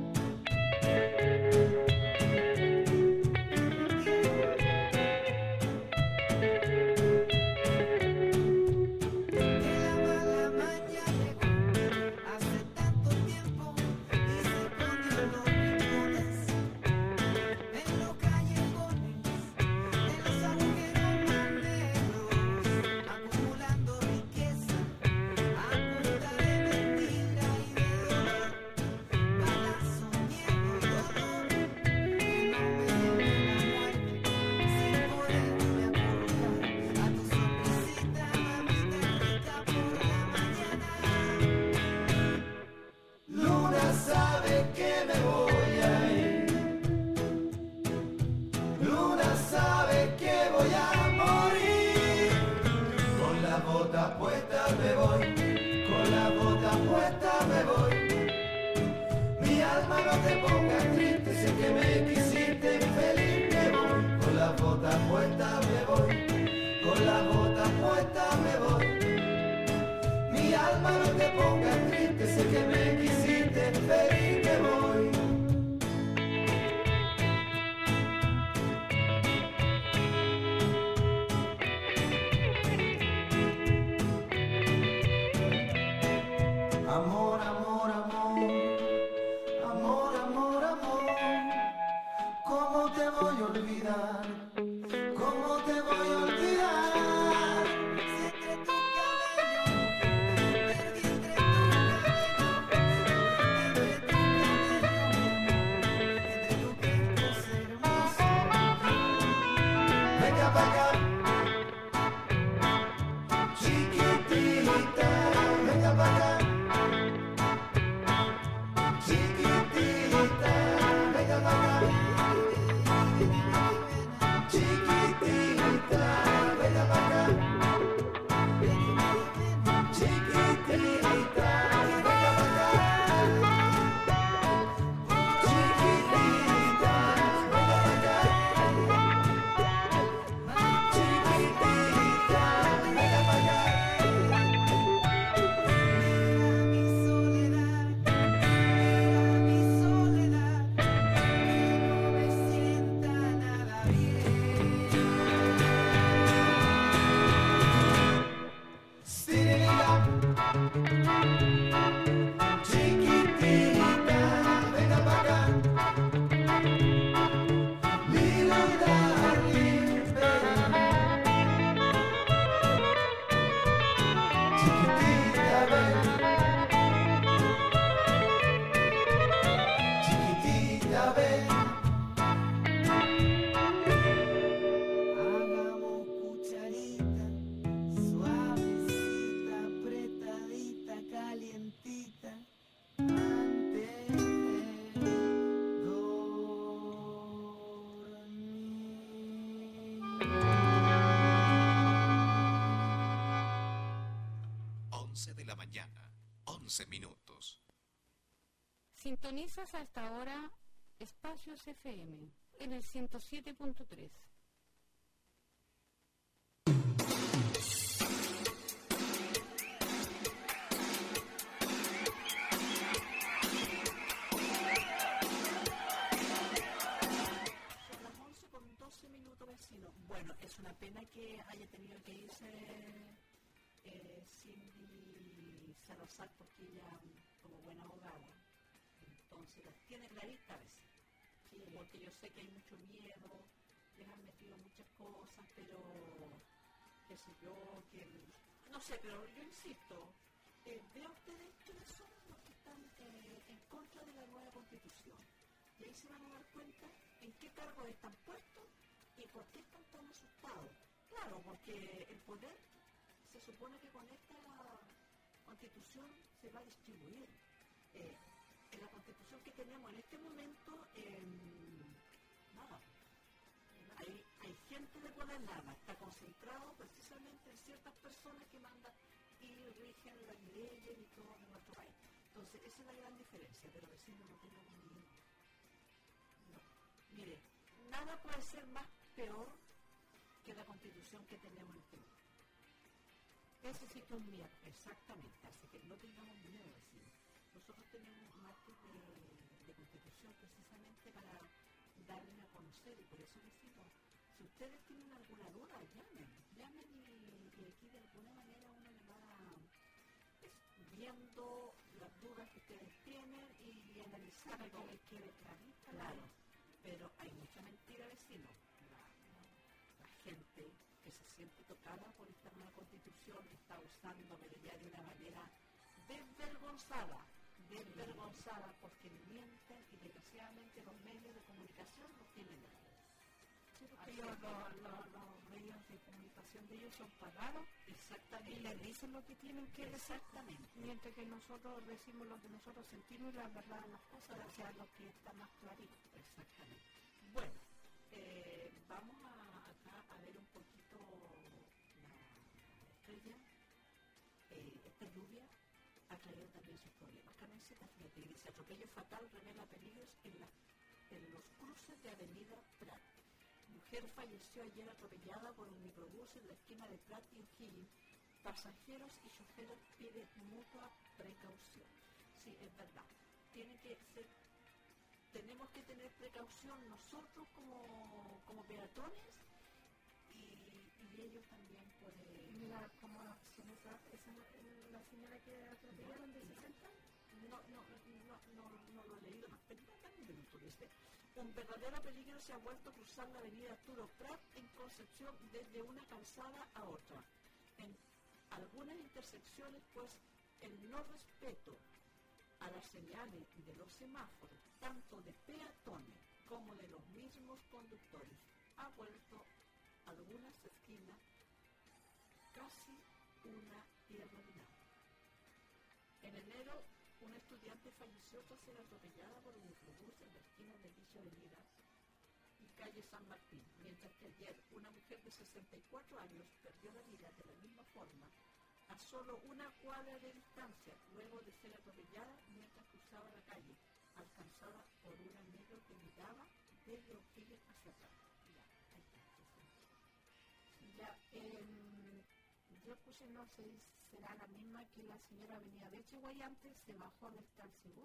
Minutos. Sintonizas hasta ahora Espacios F M en el ciento siete punto tres. Son las once con doce minutos, vecino. Bueno, es una pena que haya tenido que irse eh, Cindy Salazar, porque ella, como buena abogada, entonces las tiene claritas, ¿sí? Porque yo sé que hay mucho miedo, les han metido muchas cosas, pero qué sé yo, que no sé, pero yo insisto, eh, vea ustedes quiénes son los que están eh, en contra de la nueva constitución, y ahí se van a dar cuenta en qué cargos están puestos y por qué están tan asustados. Claro, porque el poder se supone que con esta constitución se va a distribuir. Eh, en la constitución que tenemos en este momento, eh, nada, hay, hay gente de poder, nada, está concentrado precisamente en ciertas personas que mandan y rigen las leyes y todo en nuestro país. Entonces, ese es la gran diferencia, pero vecinos no tengamos miedo. No. Mire, nada puede ser más peor que la constitución que tenemos en Perú. Eso sí que es un miedo, exactamente, así que no tengamos miedo, vecinos. Nosotros tenemos martes de, de constitución precisamente para darles a conocer, y por eso decimos, si ustedes tienen alguna duda, llamen, llamen y, y aquí de alguna manera uno les va pues, viendo las dudas que ustedes tienen y, y analizando que les quede clarita. Claro, pero hay mucha mentira, vecino. La, la, la gente que se siente tocada por esta nueva constitución está usando ya de una manera desvergonzada. desvergonzada porque mienten y desgraciadamente los medios de comunicación no tienen nada. Sí, porque ellos, los, los, los medios de comunicación de ellos son pagados. Exactamente. Y les dicen lo que tienen que decir. Exactamente. Mientras que nosotros decimos lo que nosotros sentimos y la verdad de las cosas, o sea, lo que está más clarito. Exactamente. Bueno, eh, vamos a, acá a ver un poquito la estrella. Eh, esta lluvia ha traído también sus problemas. Carmencita, fíjate, dice, atropello fatal revela peligros en, la, en los cruces de Avenida Prat. Mujer falleció ayer atropellada por un microbús en la esquina de Prat y O'Higgins. Pasajeros y choferes piden mutua precaución. Sí, es verdad. Tiene que ser, tenemos que tener precaución nosotros como, como peatones y, y ellos también pueden... Mira, como se nos da, esa, la señora que atropellaron de sesenta. No, no, no, no, no lo he leído, pero también me lo dice. Un verdadero peligro se ha vuelto a cruzar la avenida Arturo Prat en Concepción desde una calzada a otra. En algunas intersecciones, pues, el no respeto a las señales de los semáforos, tanto de peatones como de los mismos conductores, ha vuelto algunas esquinas casi una tierra de nada. En enero, una estudiante falleció tras ser atropellada por un microbús en la esquina de dicha avenida y calle San Martín, mientras que ayer una mujer de sesenta y cuatro años perdió la vida de la misma forma a solo una cuadra de distancia luego de ser atropellada mientras cruzaba la calle, alcanzada por una micro que miraba desde O'Higgins hacia atrás. Ya, ahí está. Ya, eh, yo puse, no sé si será la misma que la señora venía de Chihuayante, se bajó del taxibús.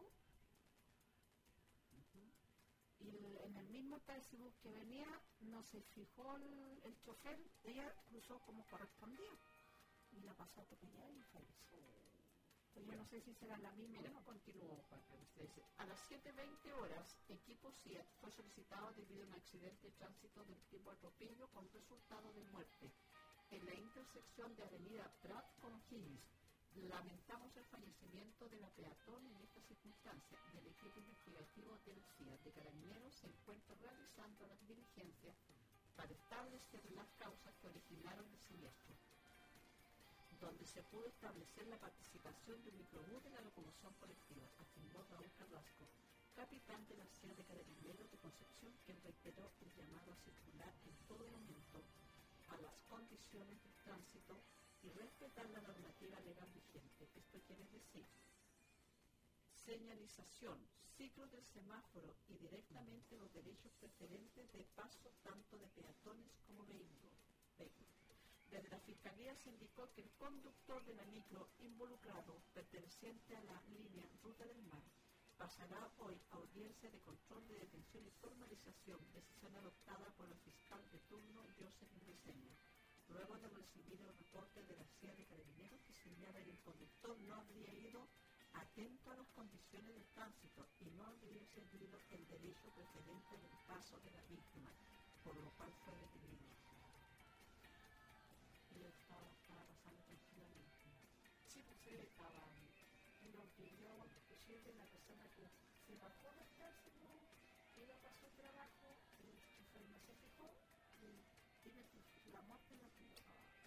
Uh-huh. Y el, en el mismo taxibús que venía, no se fijó el, el chofer, ella cruzó como correspondía. Y la pasó atropellada y falleció. Pues yo no sé si será la misma. Mira, no continuó, Juan. A las siete veinte horas, equipo C I A T fue solicitado debido a un accidente de tránsito del tipo atropello con resultado de muerte en la intersección de Avenida Prat con O'Higgins. Lamentamos el fallecimiento de la peatón en esta circunstancia. Del equipo investigativo del C I A T de Carabineros se encuentra realizando las diligencias para establecer las causas que originaron el siniestro, donde se pudo establecer la participación de un microbús de la locomoción colectiva, afirmó Raúl Carrasco, capitán de la C I A T de Carabineros de Concepción, quien reiteró el llamado a circular en todo momento a las condiciones del tránsito y respetar la normativa legal vigente. Esto quiere decir señalización, ciclo del semáforo y directamente los derechos preferentes de paso tanto de peatones como vehículos. Desde la Fiscalía se indicó que el conductor de la micro involucrado, perteneciente a la línea Ruta del Mar, pasará hoy a audiencia de control de detención y formalización, decisión adoptada por el fiscal de turno Joseph Briceño, luego de recibir el reporte de la C I A de Carabineros que señala que el conductor no habría ido atento a las condiciones del tránsito y no habría seguido el derecho preferente del paso de la víctima, por lo cual fue detenido. Él estaba, estaba pasando tranquilamente. Sí, pues él estaba, lo que yo inclusive la persona que se bajó del taxi, ella pasó el trabajo, el chofer no se fijó, y tiene la muerte la tuvo.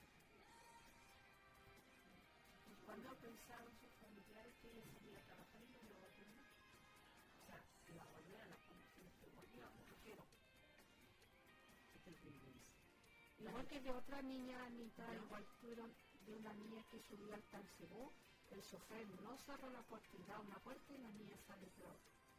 Y cuando pensaron sus familiares que ella salía a trabajar y no lo volvieron, o sea, que la volvieron a las condiciones que volvía, me refiero. Igual que de otra niña, Anita, igual tuvieron de una niña que subió al taxibús el chofer no cerró la puerta y da una puerta y la niña sale peor.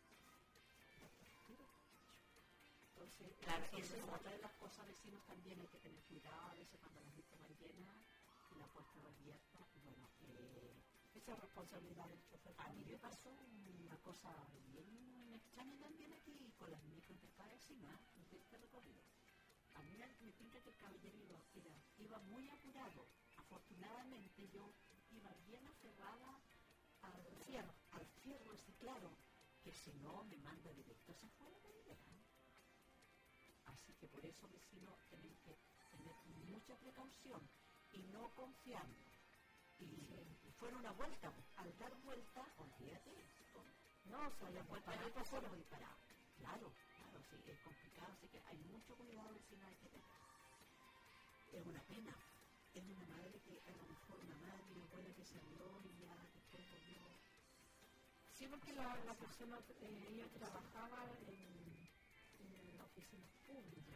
Entonces, claro, eso es otra de las cosas, vecinos, también hay que tener cuidado a veces cuando las vistas van llenas y la puerta va abierta. Bueno, eh, esa responsabilidad del chofer. A mí me pasó una cosa bien extraña también aquí con las micros de cada vecino, ¿eh? de este recorrido. A mí me pinta que el caballero iba, era, iba muy apurado. Afortunadamente yo iba bien aferrada al fierro, al fierro ese claro, que si no me manda directo hacia afuera de la idea. Así que por eso, vecinos, tienen que tener mucha precaución y no confiarnos. Y, y fueron una vuelta, al dar vuelta, olvídate esto. No, o sea, la vuelta no pasó lo disparado. Claro, claro, sí, es complicado, así que hay mucho cuidado, vecinos, hay que tener. Es una pena. Es una madre que a lo mejor una madre o abuela que salió y ya después volvió. Sí, porque la, la persona, eh, ella trabajaba en, en la oficina pública.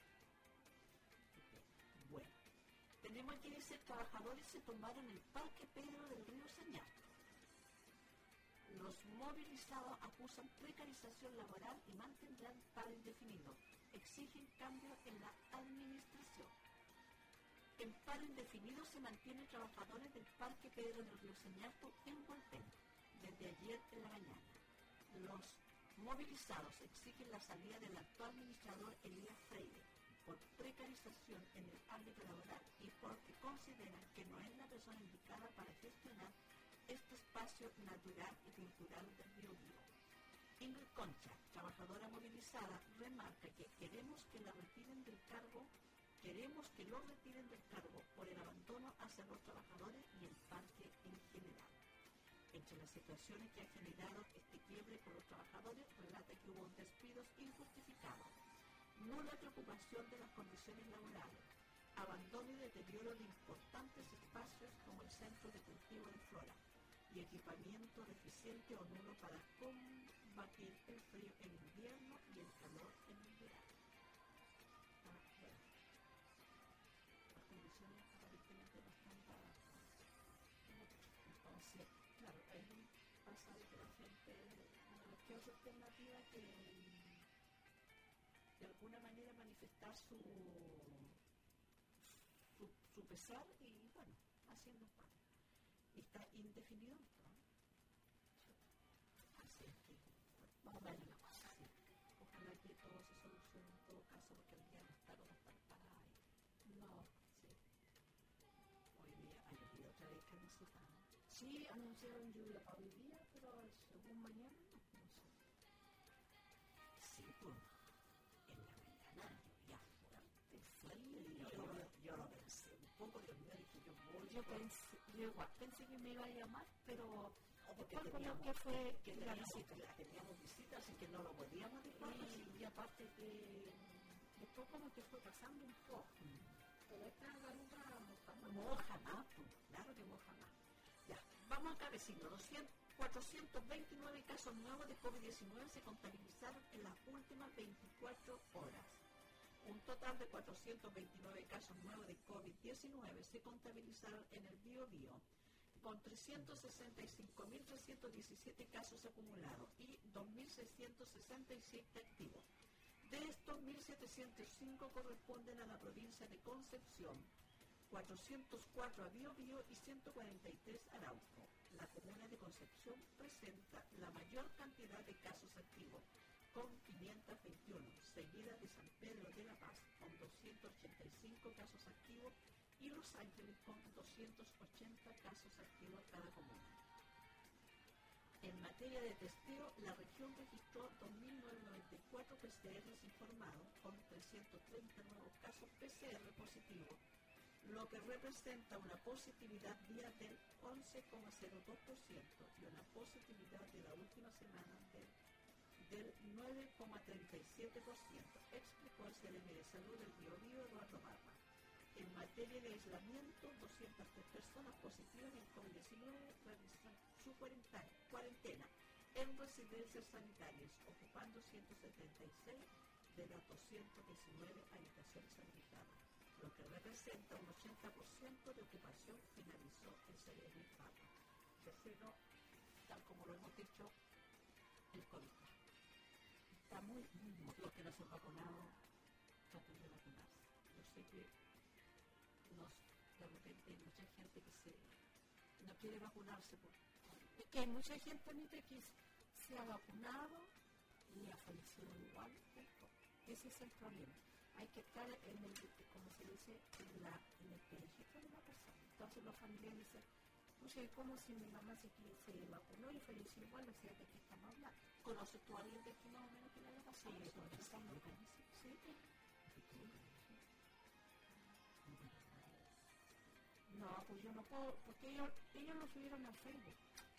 Bueno, tenemos aquí dice, trabajadores se tomaron el Parque Pedro del Río Señal. Los movilizados acusan precarización laboral y mantendrán paro indefinido. Exigen cambios en la administración. En paro indefinido se mantienen trabajadores del Parque Pedro del Río Señalto en Hualpén desde ayer en la mañana. Los movilizados exigen la salida del actual administrador Elías Freire por precarización en el ámbito laboral y porque consideran que no es la persona indicada para gestionar este espacio natural y cultural del Río Río. Ingrid Concha, trabajadora movilizada, remarca que queremos que la retiren del cargo Queremos que lo retiren del cargo por el abandono hacia los trabajadores y el parque en general. Entre las situaciones que ha generado este quiebre con los trabajadores, relata que hubo despidos injustificados, nula preocupación de las condiciones laborales, abandono y deterioro de importantes espacios como el centro de cultivo de flora y equipamiento deficiente o nulo para combatir el frío en invierno y el calor en el verano. Aparentemente bastante adaptadas. Entonces, claro, ahí pasa de que la gente no les queda otra alternativa que de alguna manera manifestar su, su, su pesar y, bueno, haciendo pan. Y está indefinido esto, ¿no? Así es que, bueno, vamos a ver la cosa. Sí. Ojalá que todo se solucione en todo caso, porque el día no está como está parada. No. Sí, anunciaron lluvia para hoy día, pero según mañana no, no sé. Sí, pues, en la mañana llovía fuerte, fuerte. Yo, yo, yo, yo lo pensé un poco, yo me dije, yo voy. Yo pensé, yo igual pensé que me iba a llamar, pero porque después teníamos, que fue que la teníamos, visita. teníamos visita, así que no lo podíamos dejar. Y, y aparte que después como que fue pasando un poco. Pero esta garupa moja más, pues, claro que moja más. Ya, vamos acá, vecinos. cuatrocientos veintinueve casos nuevos de COVID diecinueve se contabilizaron en las últimas veinticuatro horas. Un total de cuatrocientos veintinueve casos nuevos de COVID diecinueve se contabilizaron en el Bío Bío, con trescientos sesenta y cinco mil trescientos diecisiete casos acumulados y dos mil seiscientos sesenta y siete activos. De estos, mil setecientos cinco corresponden a la provincia de Concepción, cuatrocientos cuatro a Bío Bío y ciento cuarenta y tres a Arauco. La comuna de Concepción presenta la mayor cantidad de casos activos, con quinientos veintiuno, seguida de San Pedro de la Paz, con doscientos ochenta y cinco casos activos, y Los Ángeles, con doscientos ochenta casos activos cada comuna. En materia de testeo, la región registró dos mil novecientos noventa y cuatro P C Rs informados, con trescientos treinta nuevos casos P C R positivos, lo que representa una positividad día del once coma cero dos por ciento y una positividad de la última semana del, del nueve coma treinta y siete por ciento, explicó el C N M de Salud del Bío Bío, Eduardo Barba. En materia de aislamiento, doscientas tres personas positivas en COVID diecinueve realizan su cuarentena en residencias sanitarias, ocupando ciento setenta y seis de las doscientas diecinueve habitaciones habilitadas, lo que representa un ochenta por ciento de ocupación, finalizó el C N M Barba. tercero, tal como lo hemos dicho, el COVID. Está muy, muy, muy, los que no se han vacunado, traten de vacunarse. Yo sé que nos, de repente hay mucha gente que se, no quiere vacunarse. Por, es que hay mucha gente, Anita, que se ha vacunado y ha fallecido igual. Ese es el problema. Hay que estar en el, como se dice, en, la, en el perejito de la persona. Entonces los familiares dicen, oye, ¿cómo si mi mamá se, se vacunó y falleció igual? O sea, ¿de qué estamos hablando? ¿Conoces tú a alguien de aquí más o menos que le haya pasado? Sí, eso está muy bien. Sí. No, pues yo no puedo, porque ellos, ellos lo subieron al Facebook.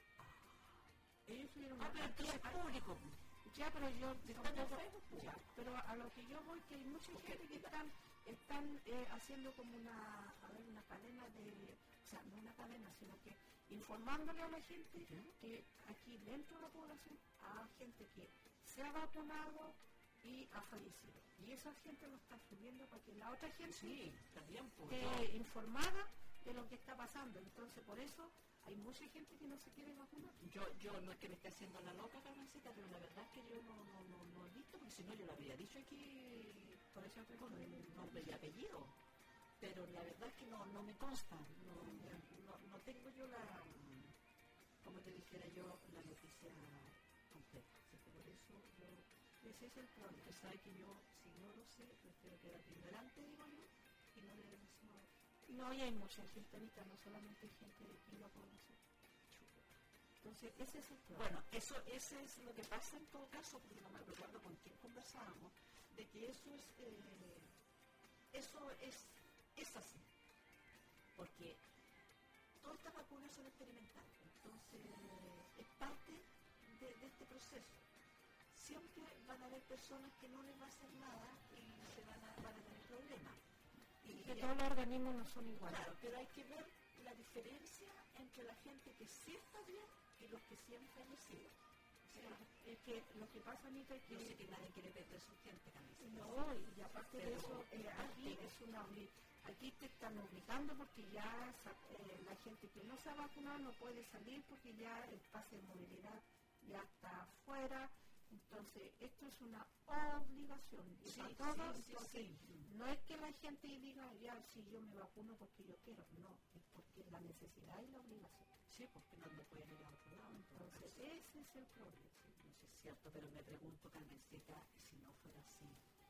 Ellos subieron ah, al pero entonces es público. Ya, pero yo ¿Está en el Facebook? Ya, pero a lo que yo voy, que hay mucha gente que están, están eh, haciendo como una, a ver, una cadena de, o sea, no una cadena, sino que informándole a la gente que aquí dentro de la población hay gente que se ha vacunado y ha fallecido. Y esa gente lo está subiendo para que la otra gente sí, también, pues, esté informada de lo que está pasando. Entonces, por eso hay mucha gente que no se quiere vacunar. Yo, yo no es que me esté haciendo la loca, Carmencita, pero la verdad es que yo no, no, no, no he visto, porque si no yo lo habría dicho aquí, por eso con el nombre y apellido. Pero la verdad es que no, no me consta, no, no, no tengo yo la, como te dijera yo, la noticia completa. Así que por eso yo, ese es el problema. Sabe que yo, si no lo sé, prefiero quedar ignorante, digo yo, y no le decimos. No, y hay mucha gente, Anita, no solamente gente de aquí la población. Entonces, ese es el problema. Bueno, eso, ese es lo que pasa en todo caso, porque no me recuerdo con quién conversábamos, de que eso es, eh, eso es, es así. Porque todas estas vacunas son experimentales, entonces es parte de, de este proceso. Siempre van a haber personas que no les va a hacer nada y se van a, van a tener problemas. Y que todos los organismos no son iguales. Claro, pero hay que ver la diferencia entre la gente que sí está bien y los que sí han fallecido. O sea, es que lo que pasa, Anita, es que... Yo sé que nadie quiere perder su gente, Carmencita. No, y aparte pero, de eso, eh, aquí es una aquí te están obligando porque ya eh, la gente que no se ha vacunado no puede salir porque ya el pase de movilidad ya está afuera. Entonces, esto es una obligación. Y sí, a todos, sí, sí, sí. No es que la gente diga, ya, si yo me vacuno porque yo quiero. No, es porque la necesidad y la obligación. Sí, porque no me pueden ir a otro lado. Entonces, entonces ese es el problema. Sí, no sé, es cierto, pero me pregunto, Carmencita, si no fuera así.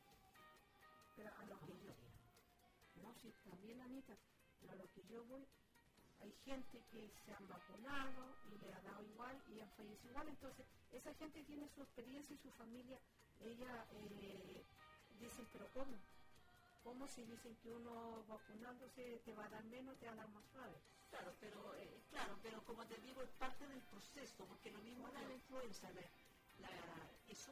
Pero a lo que yo... No, sí, también, Anita, pero a lo que yo voy... Hay gente que se han vacunado y le ha dado igual y han fallecido igual. Entonces, esa gente tiene su experiencia y su familia. Ella eh, dicen, pero ¿cómo? ¿Cómo si dicen que uno vacunándose te va a dar menos, te va a dar más suave? Claro, pero eh, claro, pero como te digo, es parte del proceso, porque lo mismo es la influenza. La, la, eso,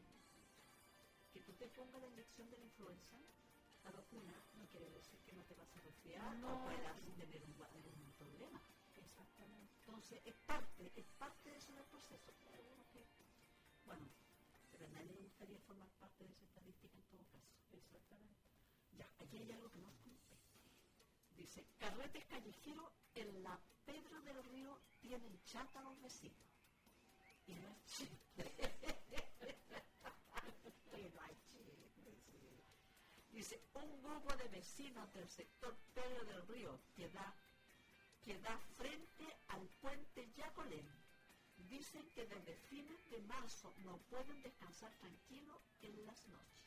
que tú te pongas la inyección de la influenza, la vacuna, no quiere decir que no te vas a resfriar no, o puedas tener un, un problema. Exactamente. Entonces, es parte, es parte de eso del proceso. Que, bueno, pero a nadie le gustaría formar parte de esa estadística en todo caso. Exactamente. Ya, aquí hay algo que no cumple. Dice, carretes callejeros en la Pedro del Río tienen chata a los vecinos. Y no es chiste. Dice, un grupo de vecinos del sector Pedro del Río que da, que da frente al puente Yacolén dicen que desde fines de marzo no pueden descansar tranquilos en las noches.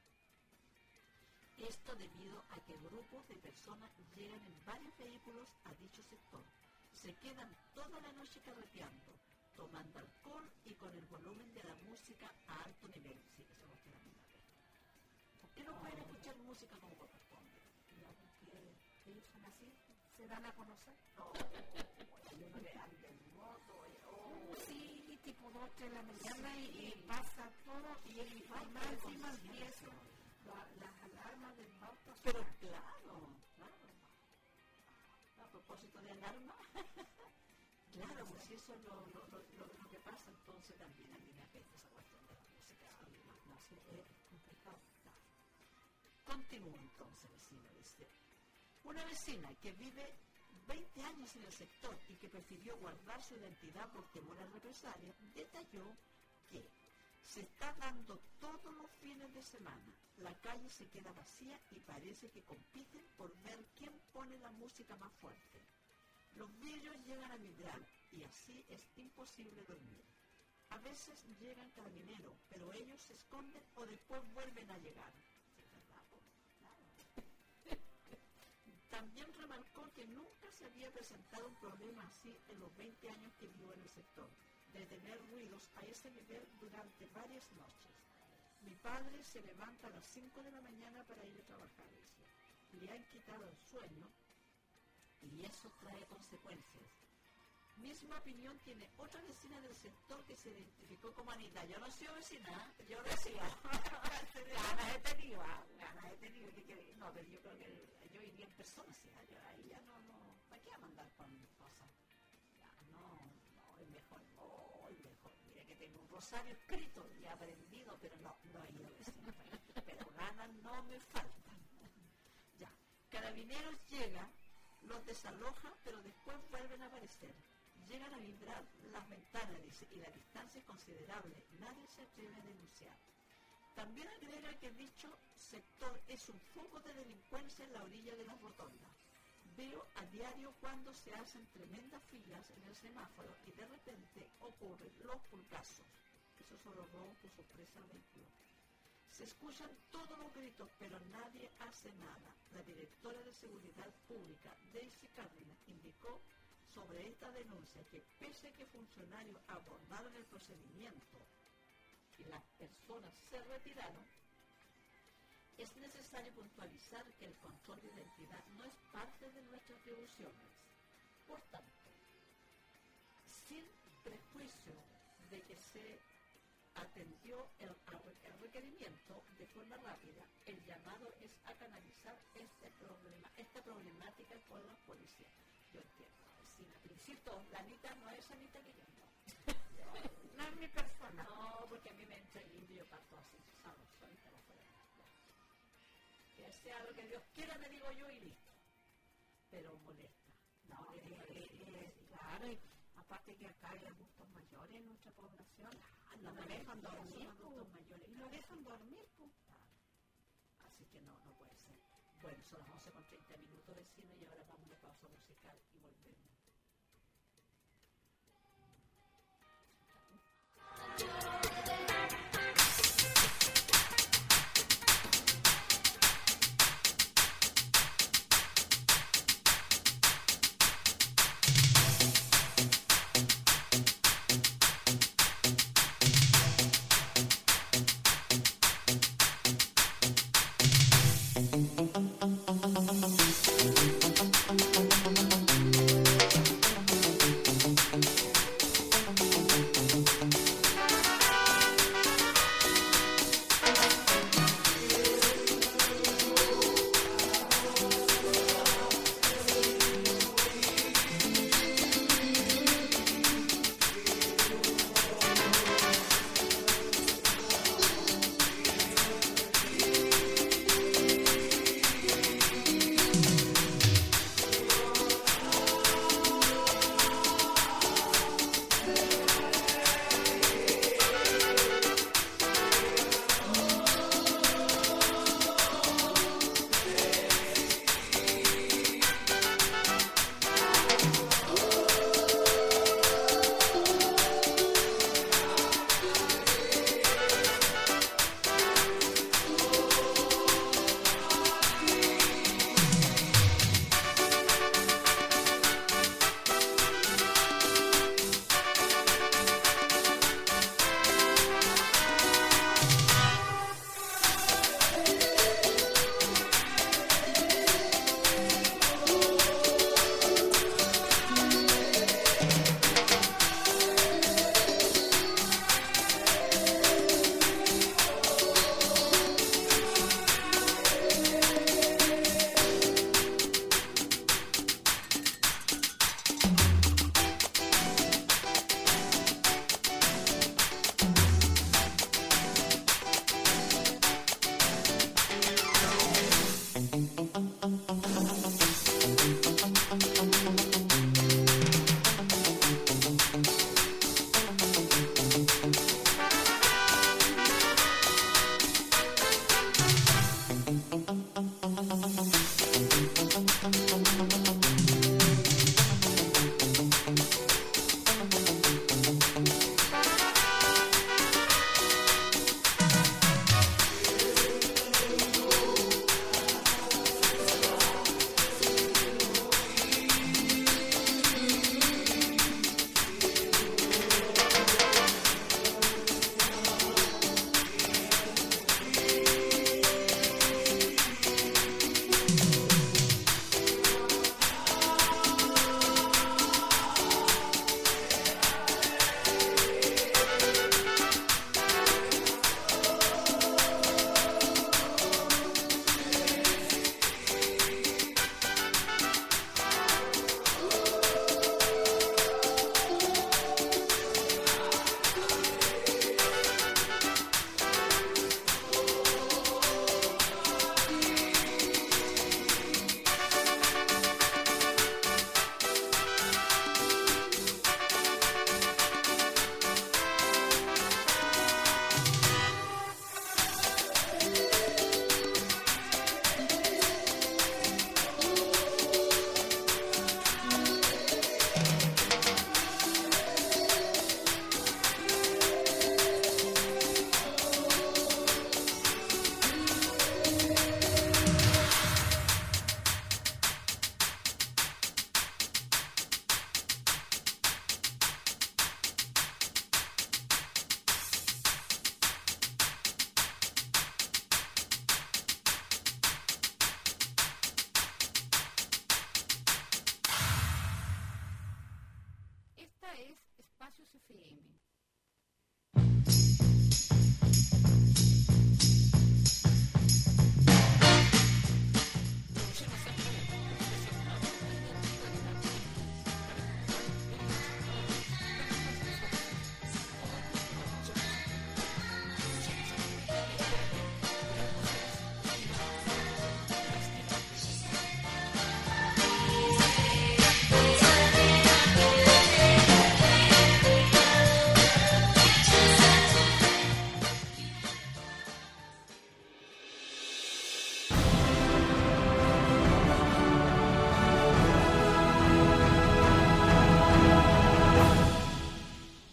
Esto debido a que grupos de personas llegan en varios vehículos a dicho sector. Se quedan toda la noche carreteando, tomando alcohol y con el volumen de la música a alto nivel. Sí, eso lo queda muy bien. ¿Por qué no pueden escuchar música como corresponde? No, porque ellos son así, se dan a conocer. No, yo no le ando en moto. Oh. Sí, tipo dos, tres de la mañana y, y pasa todo y el más encima empieza la, las alarmas del auto. Pero claro, claro. A propósito de alarma, claro, pues eso es lo, lo, lo, lo, lo que pasa, entonces también a mí me afecta esa cuestión de la música. No, sí, es complicado. Continúa entonces, vecina, dice. Una vecina que vive veinte años en el sector y que prefirió guardar su identidad por temor a represalias, detalló que se está dando todos los fines de semana. La calle se queda vacía y parece que compiten por ver quién pone la música más fuerte. Los vidrios llegan a vibrar y así es imposible dormir. A veces llegan carabineros, pero ellos se esconden o después vuelven a llegar. ¿Es verdad? Claro. También remarcó que nunca se había presentado un problema así en los veinte años que vivió en el sector, de tener ruidos a ese nivel durante varias noches. Mi padre se levanta a las cinco de la mañana para ir a trabajar. Le han quitado el sueño y eso trae consecuencias. Misma opinión tiene otra vecina del sector que se identificó como Anita. Yo no soy vecina, yo decía, ganas he tenido, ganas he tenido, que, que, no, pero yo creo que yo iría en persona, sí, yo ahí ya no, no, ¿para qué mandar con cosas? Ya, no, no, es mejor, no, es mejor. Mira que tengo un rosario escrito y aprendido, pero no, no he ido vecina, pero ganas no me faltan. Ya, Carabineros llega, los desaloja, pero después vuelven a aparecer. Llegan a vibrar las ventanas, dice, y la distancia es considerable. Nadie se atreve a denunciar. También agrega que dicho sector es un foco de delincuencia en la orilla de las rotondas. Veo a diario cuando se hacen tremendas filas en el semáforo y de repente ocurren los pulgazos. Esos son los robos por sorpresa al vehículo. Se escuchan todos los gritos, pero nadie hace nada. La directora de Seguridad Pública, Daisy Cárdenas, indicó sobre esta denuncia que pese a que funcionarios abordaron el procedimiento y las personas se retiraron, es necesario puntualizar que el control de identidad no es parte de nuestras atribuciones. Por tanto, sin prejuicio de que se atendió el, el requerimiento de forma rápida, el llamado es a canalizar este problema, esta problemática con la policía. Yo entiendo, vecina, pero insisto, la Anita no es Anita que yo no. Yo, no es mi persona. No, porque a mí me entra el indio y yo parto así, ¿sabes? Soy para afuera. Que sea lo que Dios quiera, me digo yo y listo. Pero molesta. No, eh, eh, eh, claro, y aparte que acá hay adultos mayores en nuestra población, ah, no, no me dejan dormir, adultos mayores, no dejan dormir, pues. Así que no, no puede ser. Bueno, son las once con treinta minutos, vecinos, y ahora vamos a una pausa musical y volvemos. Thank you.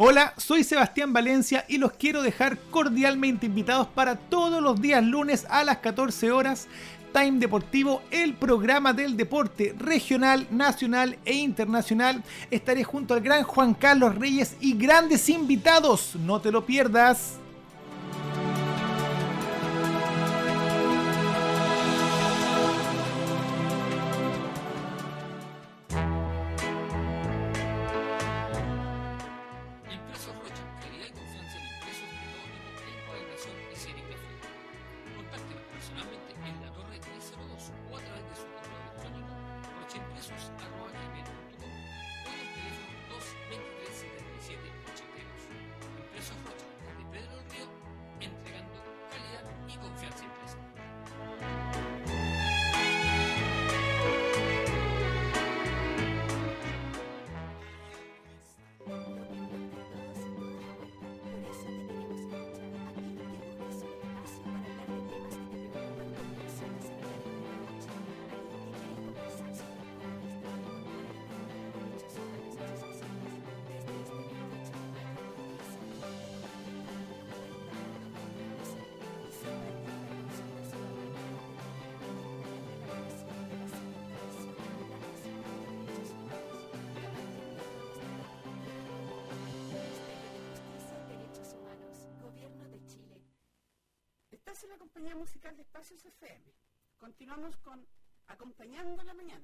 Hola, soy Sebastián Valencia y los quiero dejar cordialmente invitados para todos los días lunes a las catorce horas, Time Deportivo, el programa del deporte regional, nacional e internacional. Estaré junto al gran Juan Carlos Reyes y grandes invitados, no te lo pierdas. Estás en la compañía musical de Espacios F M. Continuamos con Acompañando la Mañana.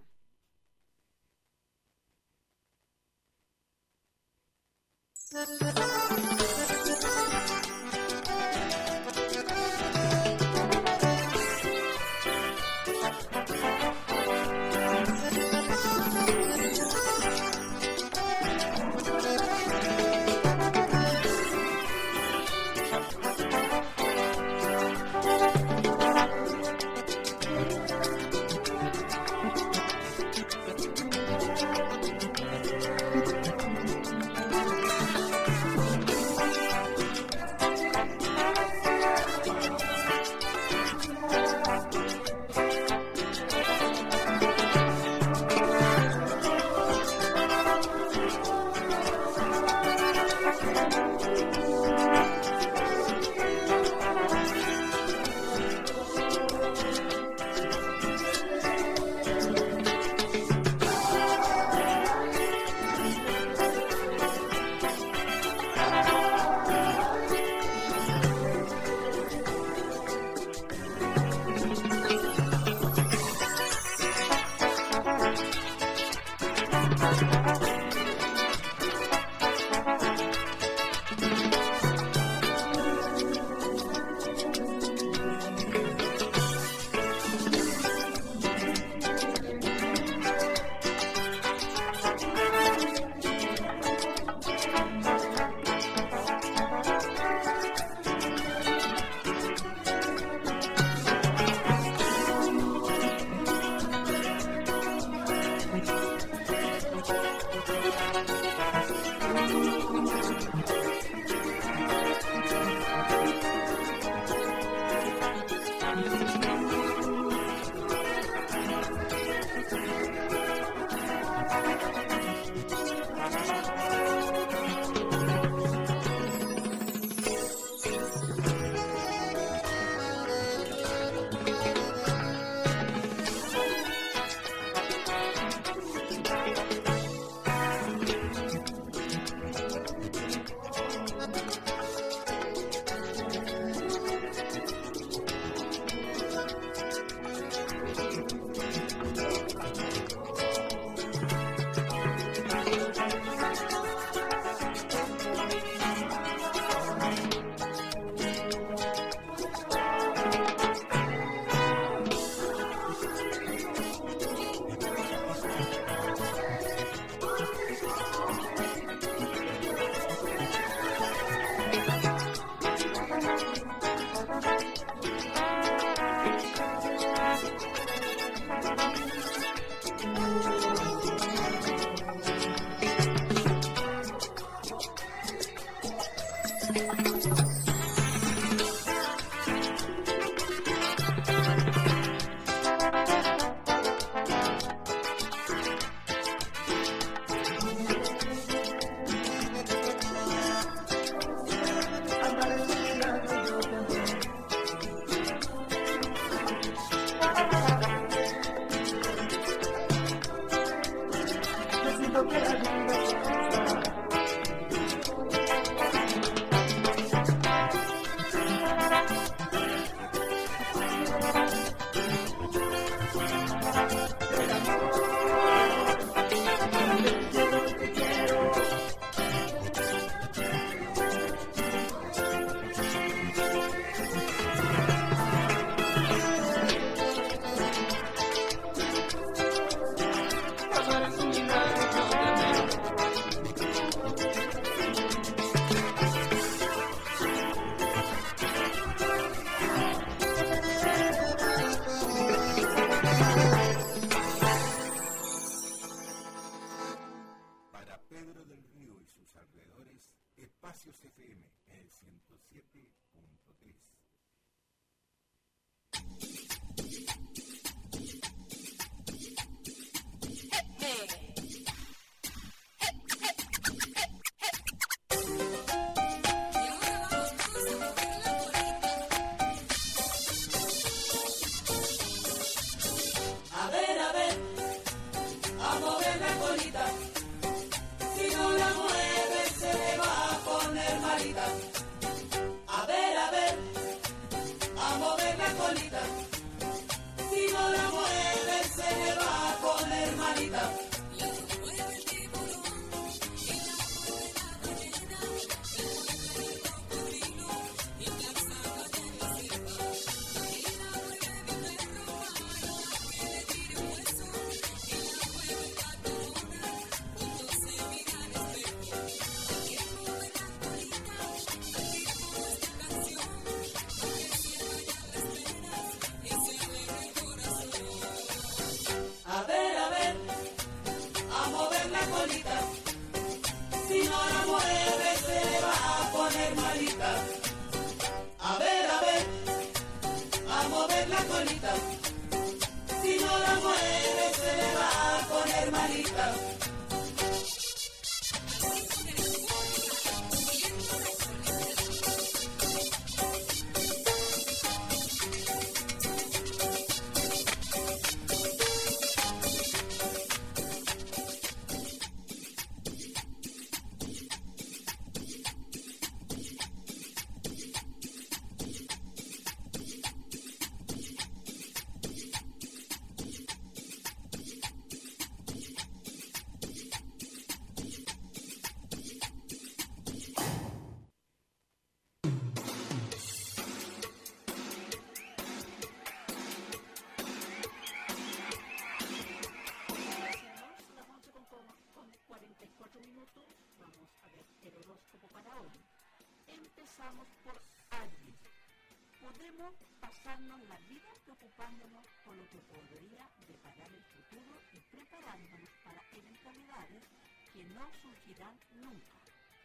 siete punto tres. A ver, a ver, a mover la colita. Si no la mueve se le va a poner malita. A ver, a ver, a mover la colita. Si no la mueve se le va a poner malita. A ver, a ver, a mover la colita. Si no la mueve se le va a poner malita. A ver, a ver, a mover la colita. Si no la mueve se le va a poner malita. Las once con, con cuarenta y cuatro minutos, vamos a ver el horóscopo para hoy. Empezamos por Aries. Podemos pasarnos la vida preocupándonos por lo que podría deparar el futuro y preparándonos para eventualidades que no surgirán nunca.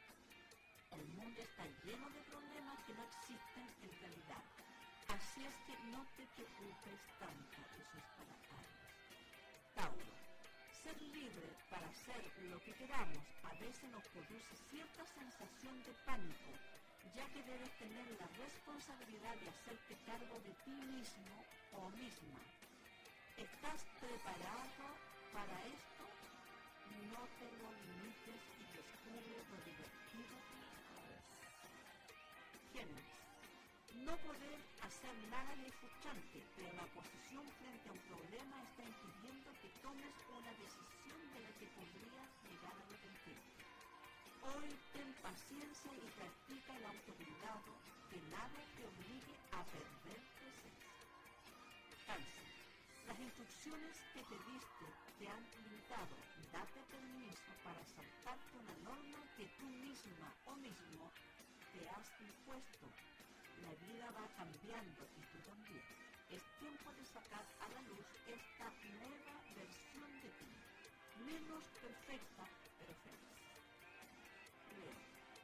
El mundo está lleno de problemas que no existen en realidad. Así es que no te preocupes tanto, eso es para Aries. Tauro. Ser libre para hacer lo que queramos a veces nos produce cierta sensación de pánico, ya que debes tener la responsabilidad de hacerte cargo de ti mismo o misma. ¿Estás preparado para esto? No te lo limites y descubre lo divertido que es. Géminis. No poder hacer nada es frustrante, pero la posición frente a un problema está impidiendo que tomes una decisión de la que podrías llegar a arrepentirte. Hoy ten paciencia y practica el autocuidado, que nada te obligue a perder presencia. Cáncer. Las instrucciones que te diste te han limitado. Date permiso para saltarte una norma que tú misma o mismo te has impuesto. La vida va cambiando y tú también. Es tiempo de sacar a la luz esta nueva versión de ti. Menos perfecta, pero feliz. Leo.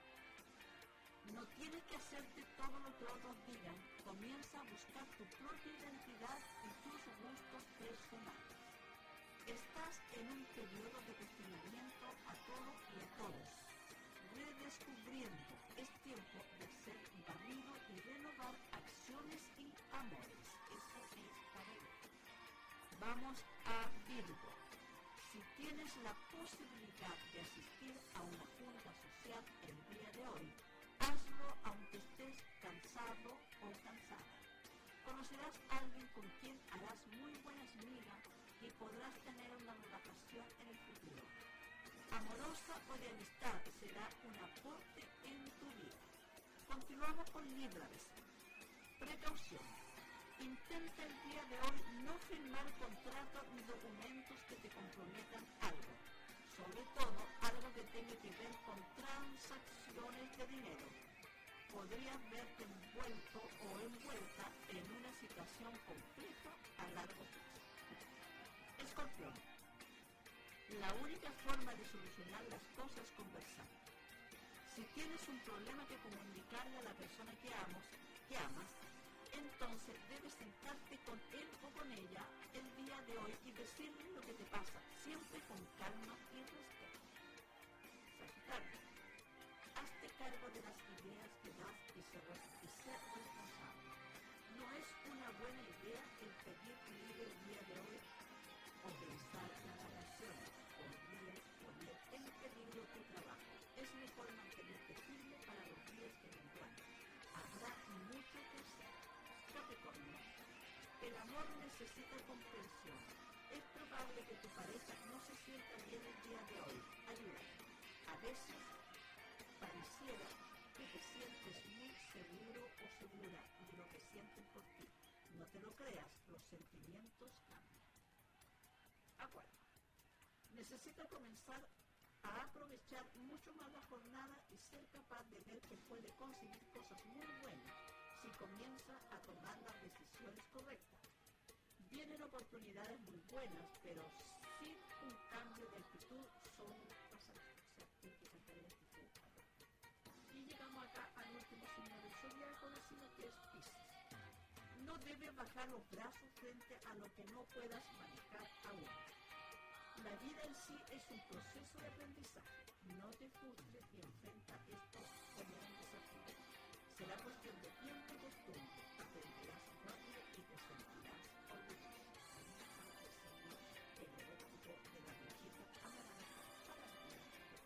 No tienes que hacerte todo lo que otros digan. Comienza a buscar tu propia identidad y tus gustos personales. Estás en un periodo de cuestionamiento a todo y a todos. Redescubriendo, es tiempo de ser barrido y renovar acciones y amores. Eso es para él. Vamos a Virgo. Si tienes la posibilidad de asistir a una junta social el día de hoy, hazlo aunque estés cansado o cansada. Conocerás a alguien con quien harás muy buenas migas y podrás tener una relación en el futuro. Amorosa o de amistad será un aporte en tu vida. Continuamos con Libra. Precaución. Intenta el día de hoy no firmar contratos ni documentos que te comprometan algo. Sobre todo, algo que tenga que ver con transacciones de dinero. Podrías verte envuelto o envuelta en una situación compleja a largo plazo. Escorpión. La única forma de solucionar las cosas es conversar. Si tienes un problema que comunicarle a la persona que amas, que amas, entonces debes sentarte con él o con ella el día de hoy y decirle lo que te pasa, siempre con calma y respeto. Sagitario, hazte cargo de las ideas que das y ser responsable. No es una buena idea el pedir libre el día de hoy o pensar en vacaciones, o días poner en peligro tu trabajo. Es mejor mantenerte firme para los días que vendrán. Habrá mucho que hacer. Capricornio, el amor necesita comprensión. Es probable que tu pareja no se sienta bien el día de hoy. Ayuda. A veces pareciera que te sientes muy seguro o segura de lo que sienten por ti. No te lo creas, los sentimientos cambian. Acuario, necesita comenzar a aprovechar mucho más la jornada y ser capaz de ver que puede conseguir cosas muy buenas si comienza a tomar las decisiones correctas. Vienen oportunidades muy buenas, pero sin un cambio de actitud son pasajeras. O sea, hay que cambiar de actitud. Y llegamos acá al último signo del zodiaco, decimos que es Piscis. No debes bajar los brazos frente a lo que no puedas manejar aún. La vida en sí es un proceso de aprendizaje. No te frustres y enfrenta esto como un desafío. Será cuestión de tiempo y costumbre. Aprenderás rápido y te sentirás orgulloso. El eléctrico de la viejita amarada para ti.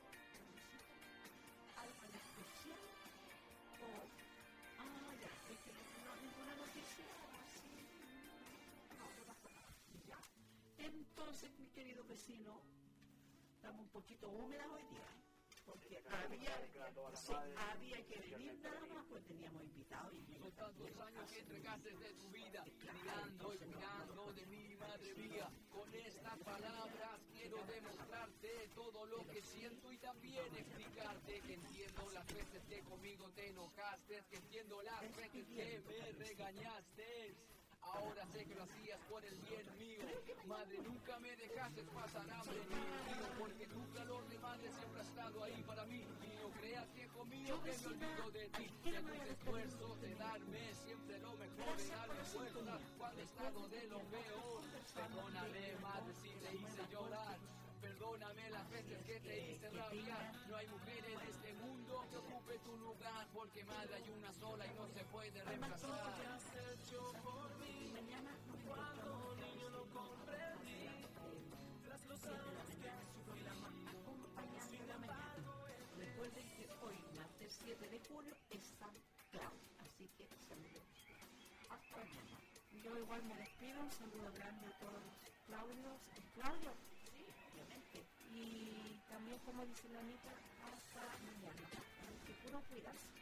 ¿Algo en especial? O, ah, ya, es que no hay ninguna noticia así. No, no pasa nada. Ya. Entonces, mi querido vecino, estamos un poquito húmedas hoy día, porque había, sí, había que venir nada más, pues teníamos invitados. Y son tantos años que entregaste de tu vida, mirando y mirando de mi madre mía. Con estas palabras quiero demostrarte todo lo que siento y también explicarte que entiendo las veces que conmigo te enojaste, que entiendo las veces que me regañaste. Ahora sé que lo hacías por el bien mío. Madre, nunca me dejaste pasar hambre ni frío, porque tu calor de madre siempre ha estado ahí para mí. Y no creas, viejo mío, que me olvido de ti. Y a tus esfuerzos de darme siempre lo mejor, de darme fuerza cuando he estado de lo peor. Perdóname, madre, si te hice llorar. Perdóname las veces que te hice rabiar. No hay mujer en este mundo que ocupe tu lugar, porque madre hay una sola y no se puede reemplazar. ¿Qué has hecho por mí? Cuando niño no comprendí. Tras los años que sufrí la mano, sin embargo. Recuerden que hoy, martes siete de junio, es San Claudio, así que saludos. Hasta mañana. Yo igual me despido, un saludo grande a todos los Claudios. Claudio. Y también, como dice la Anita, hasta mañana. Hay que puro cuidarse.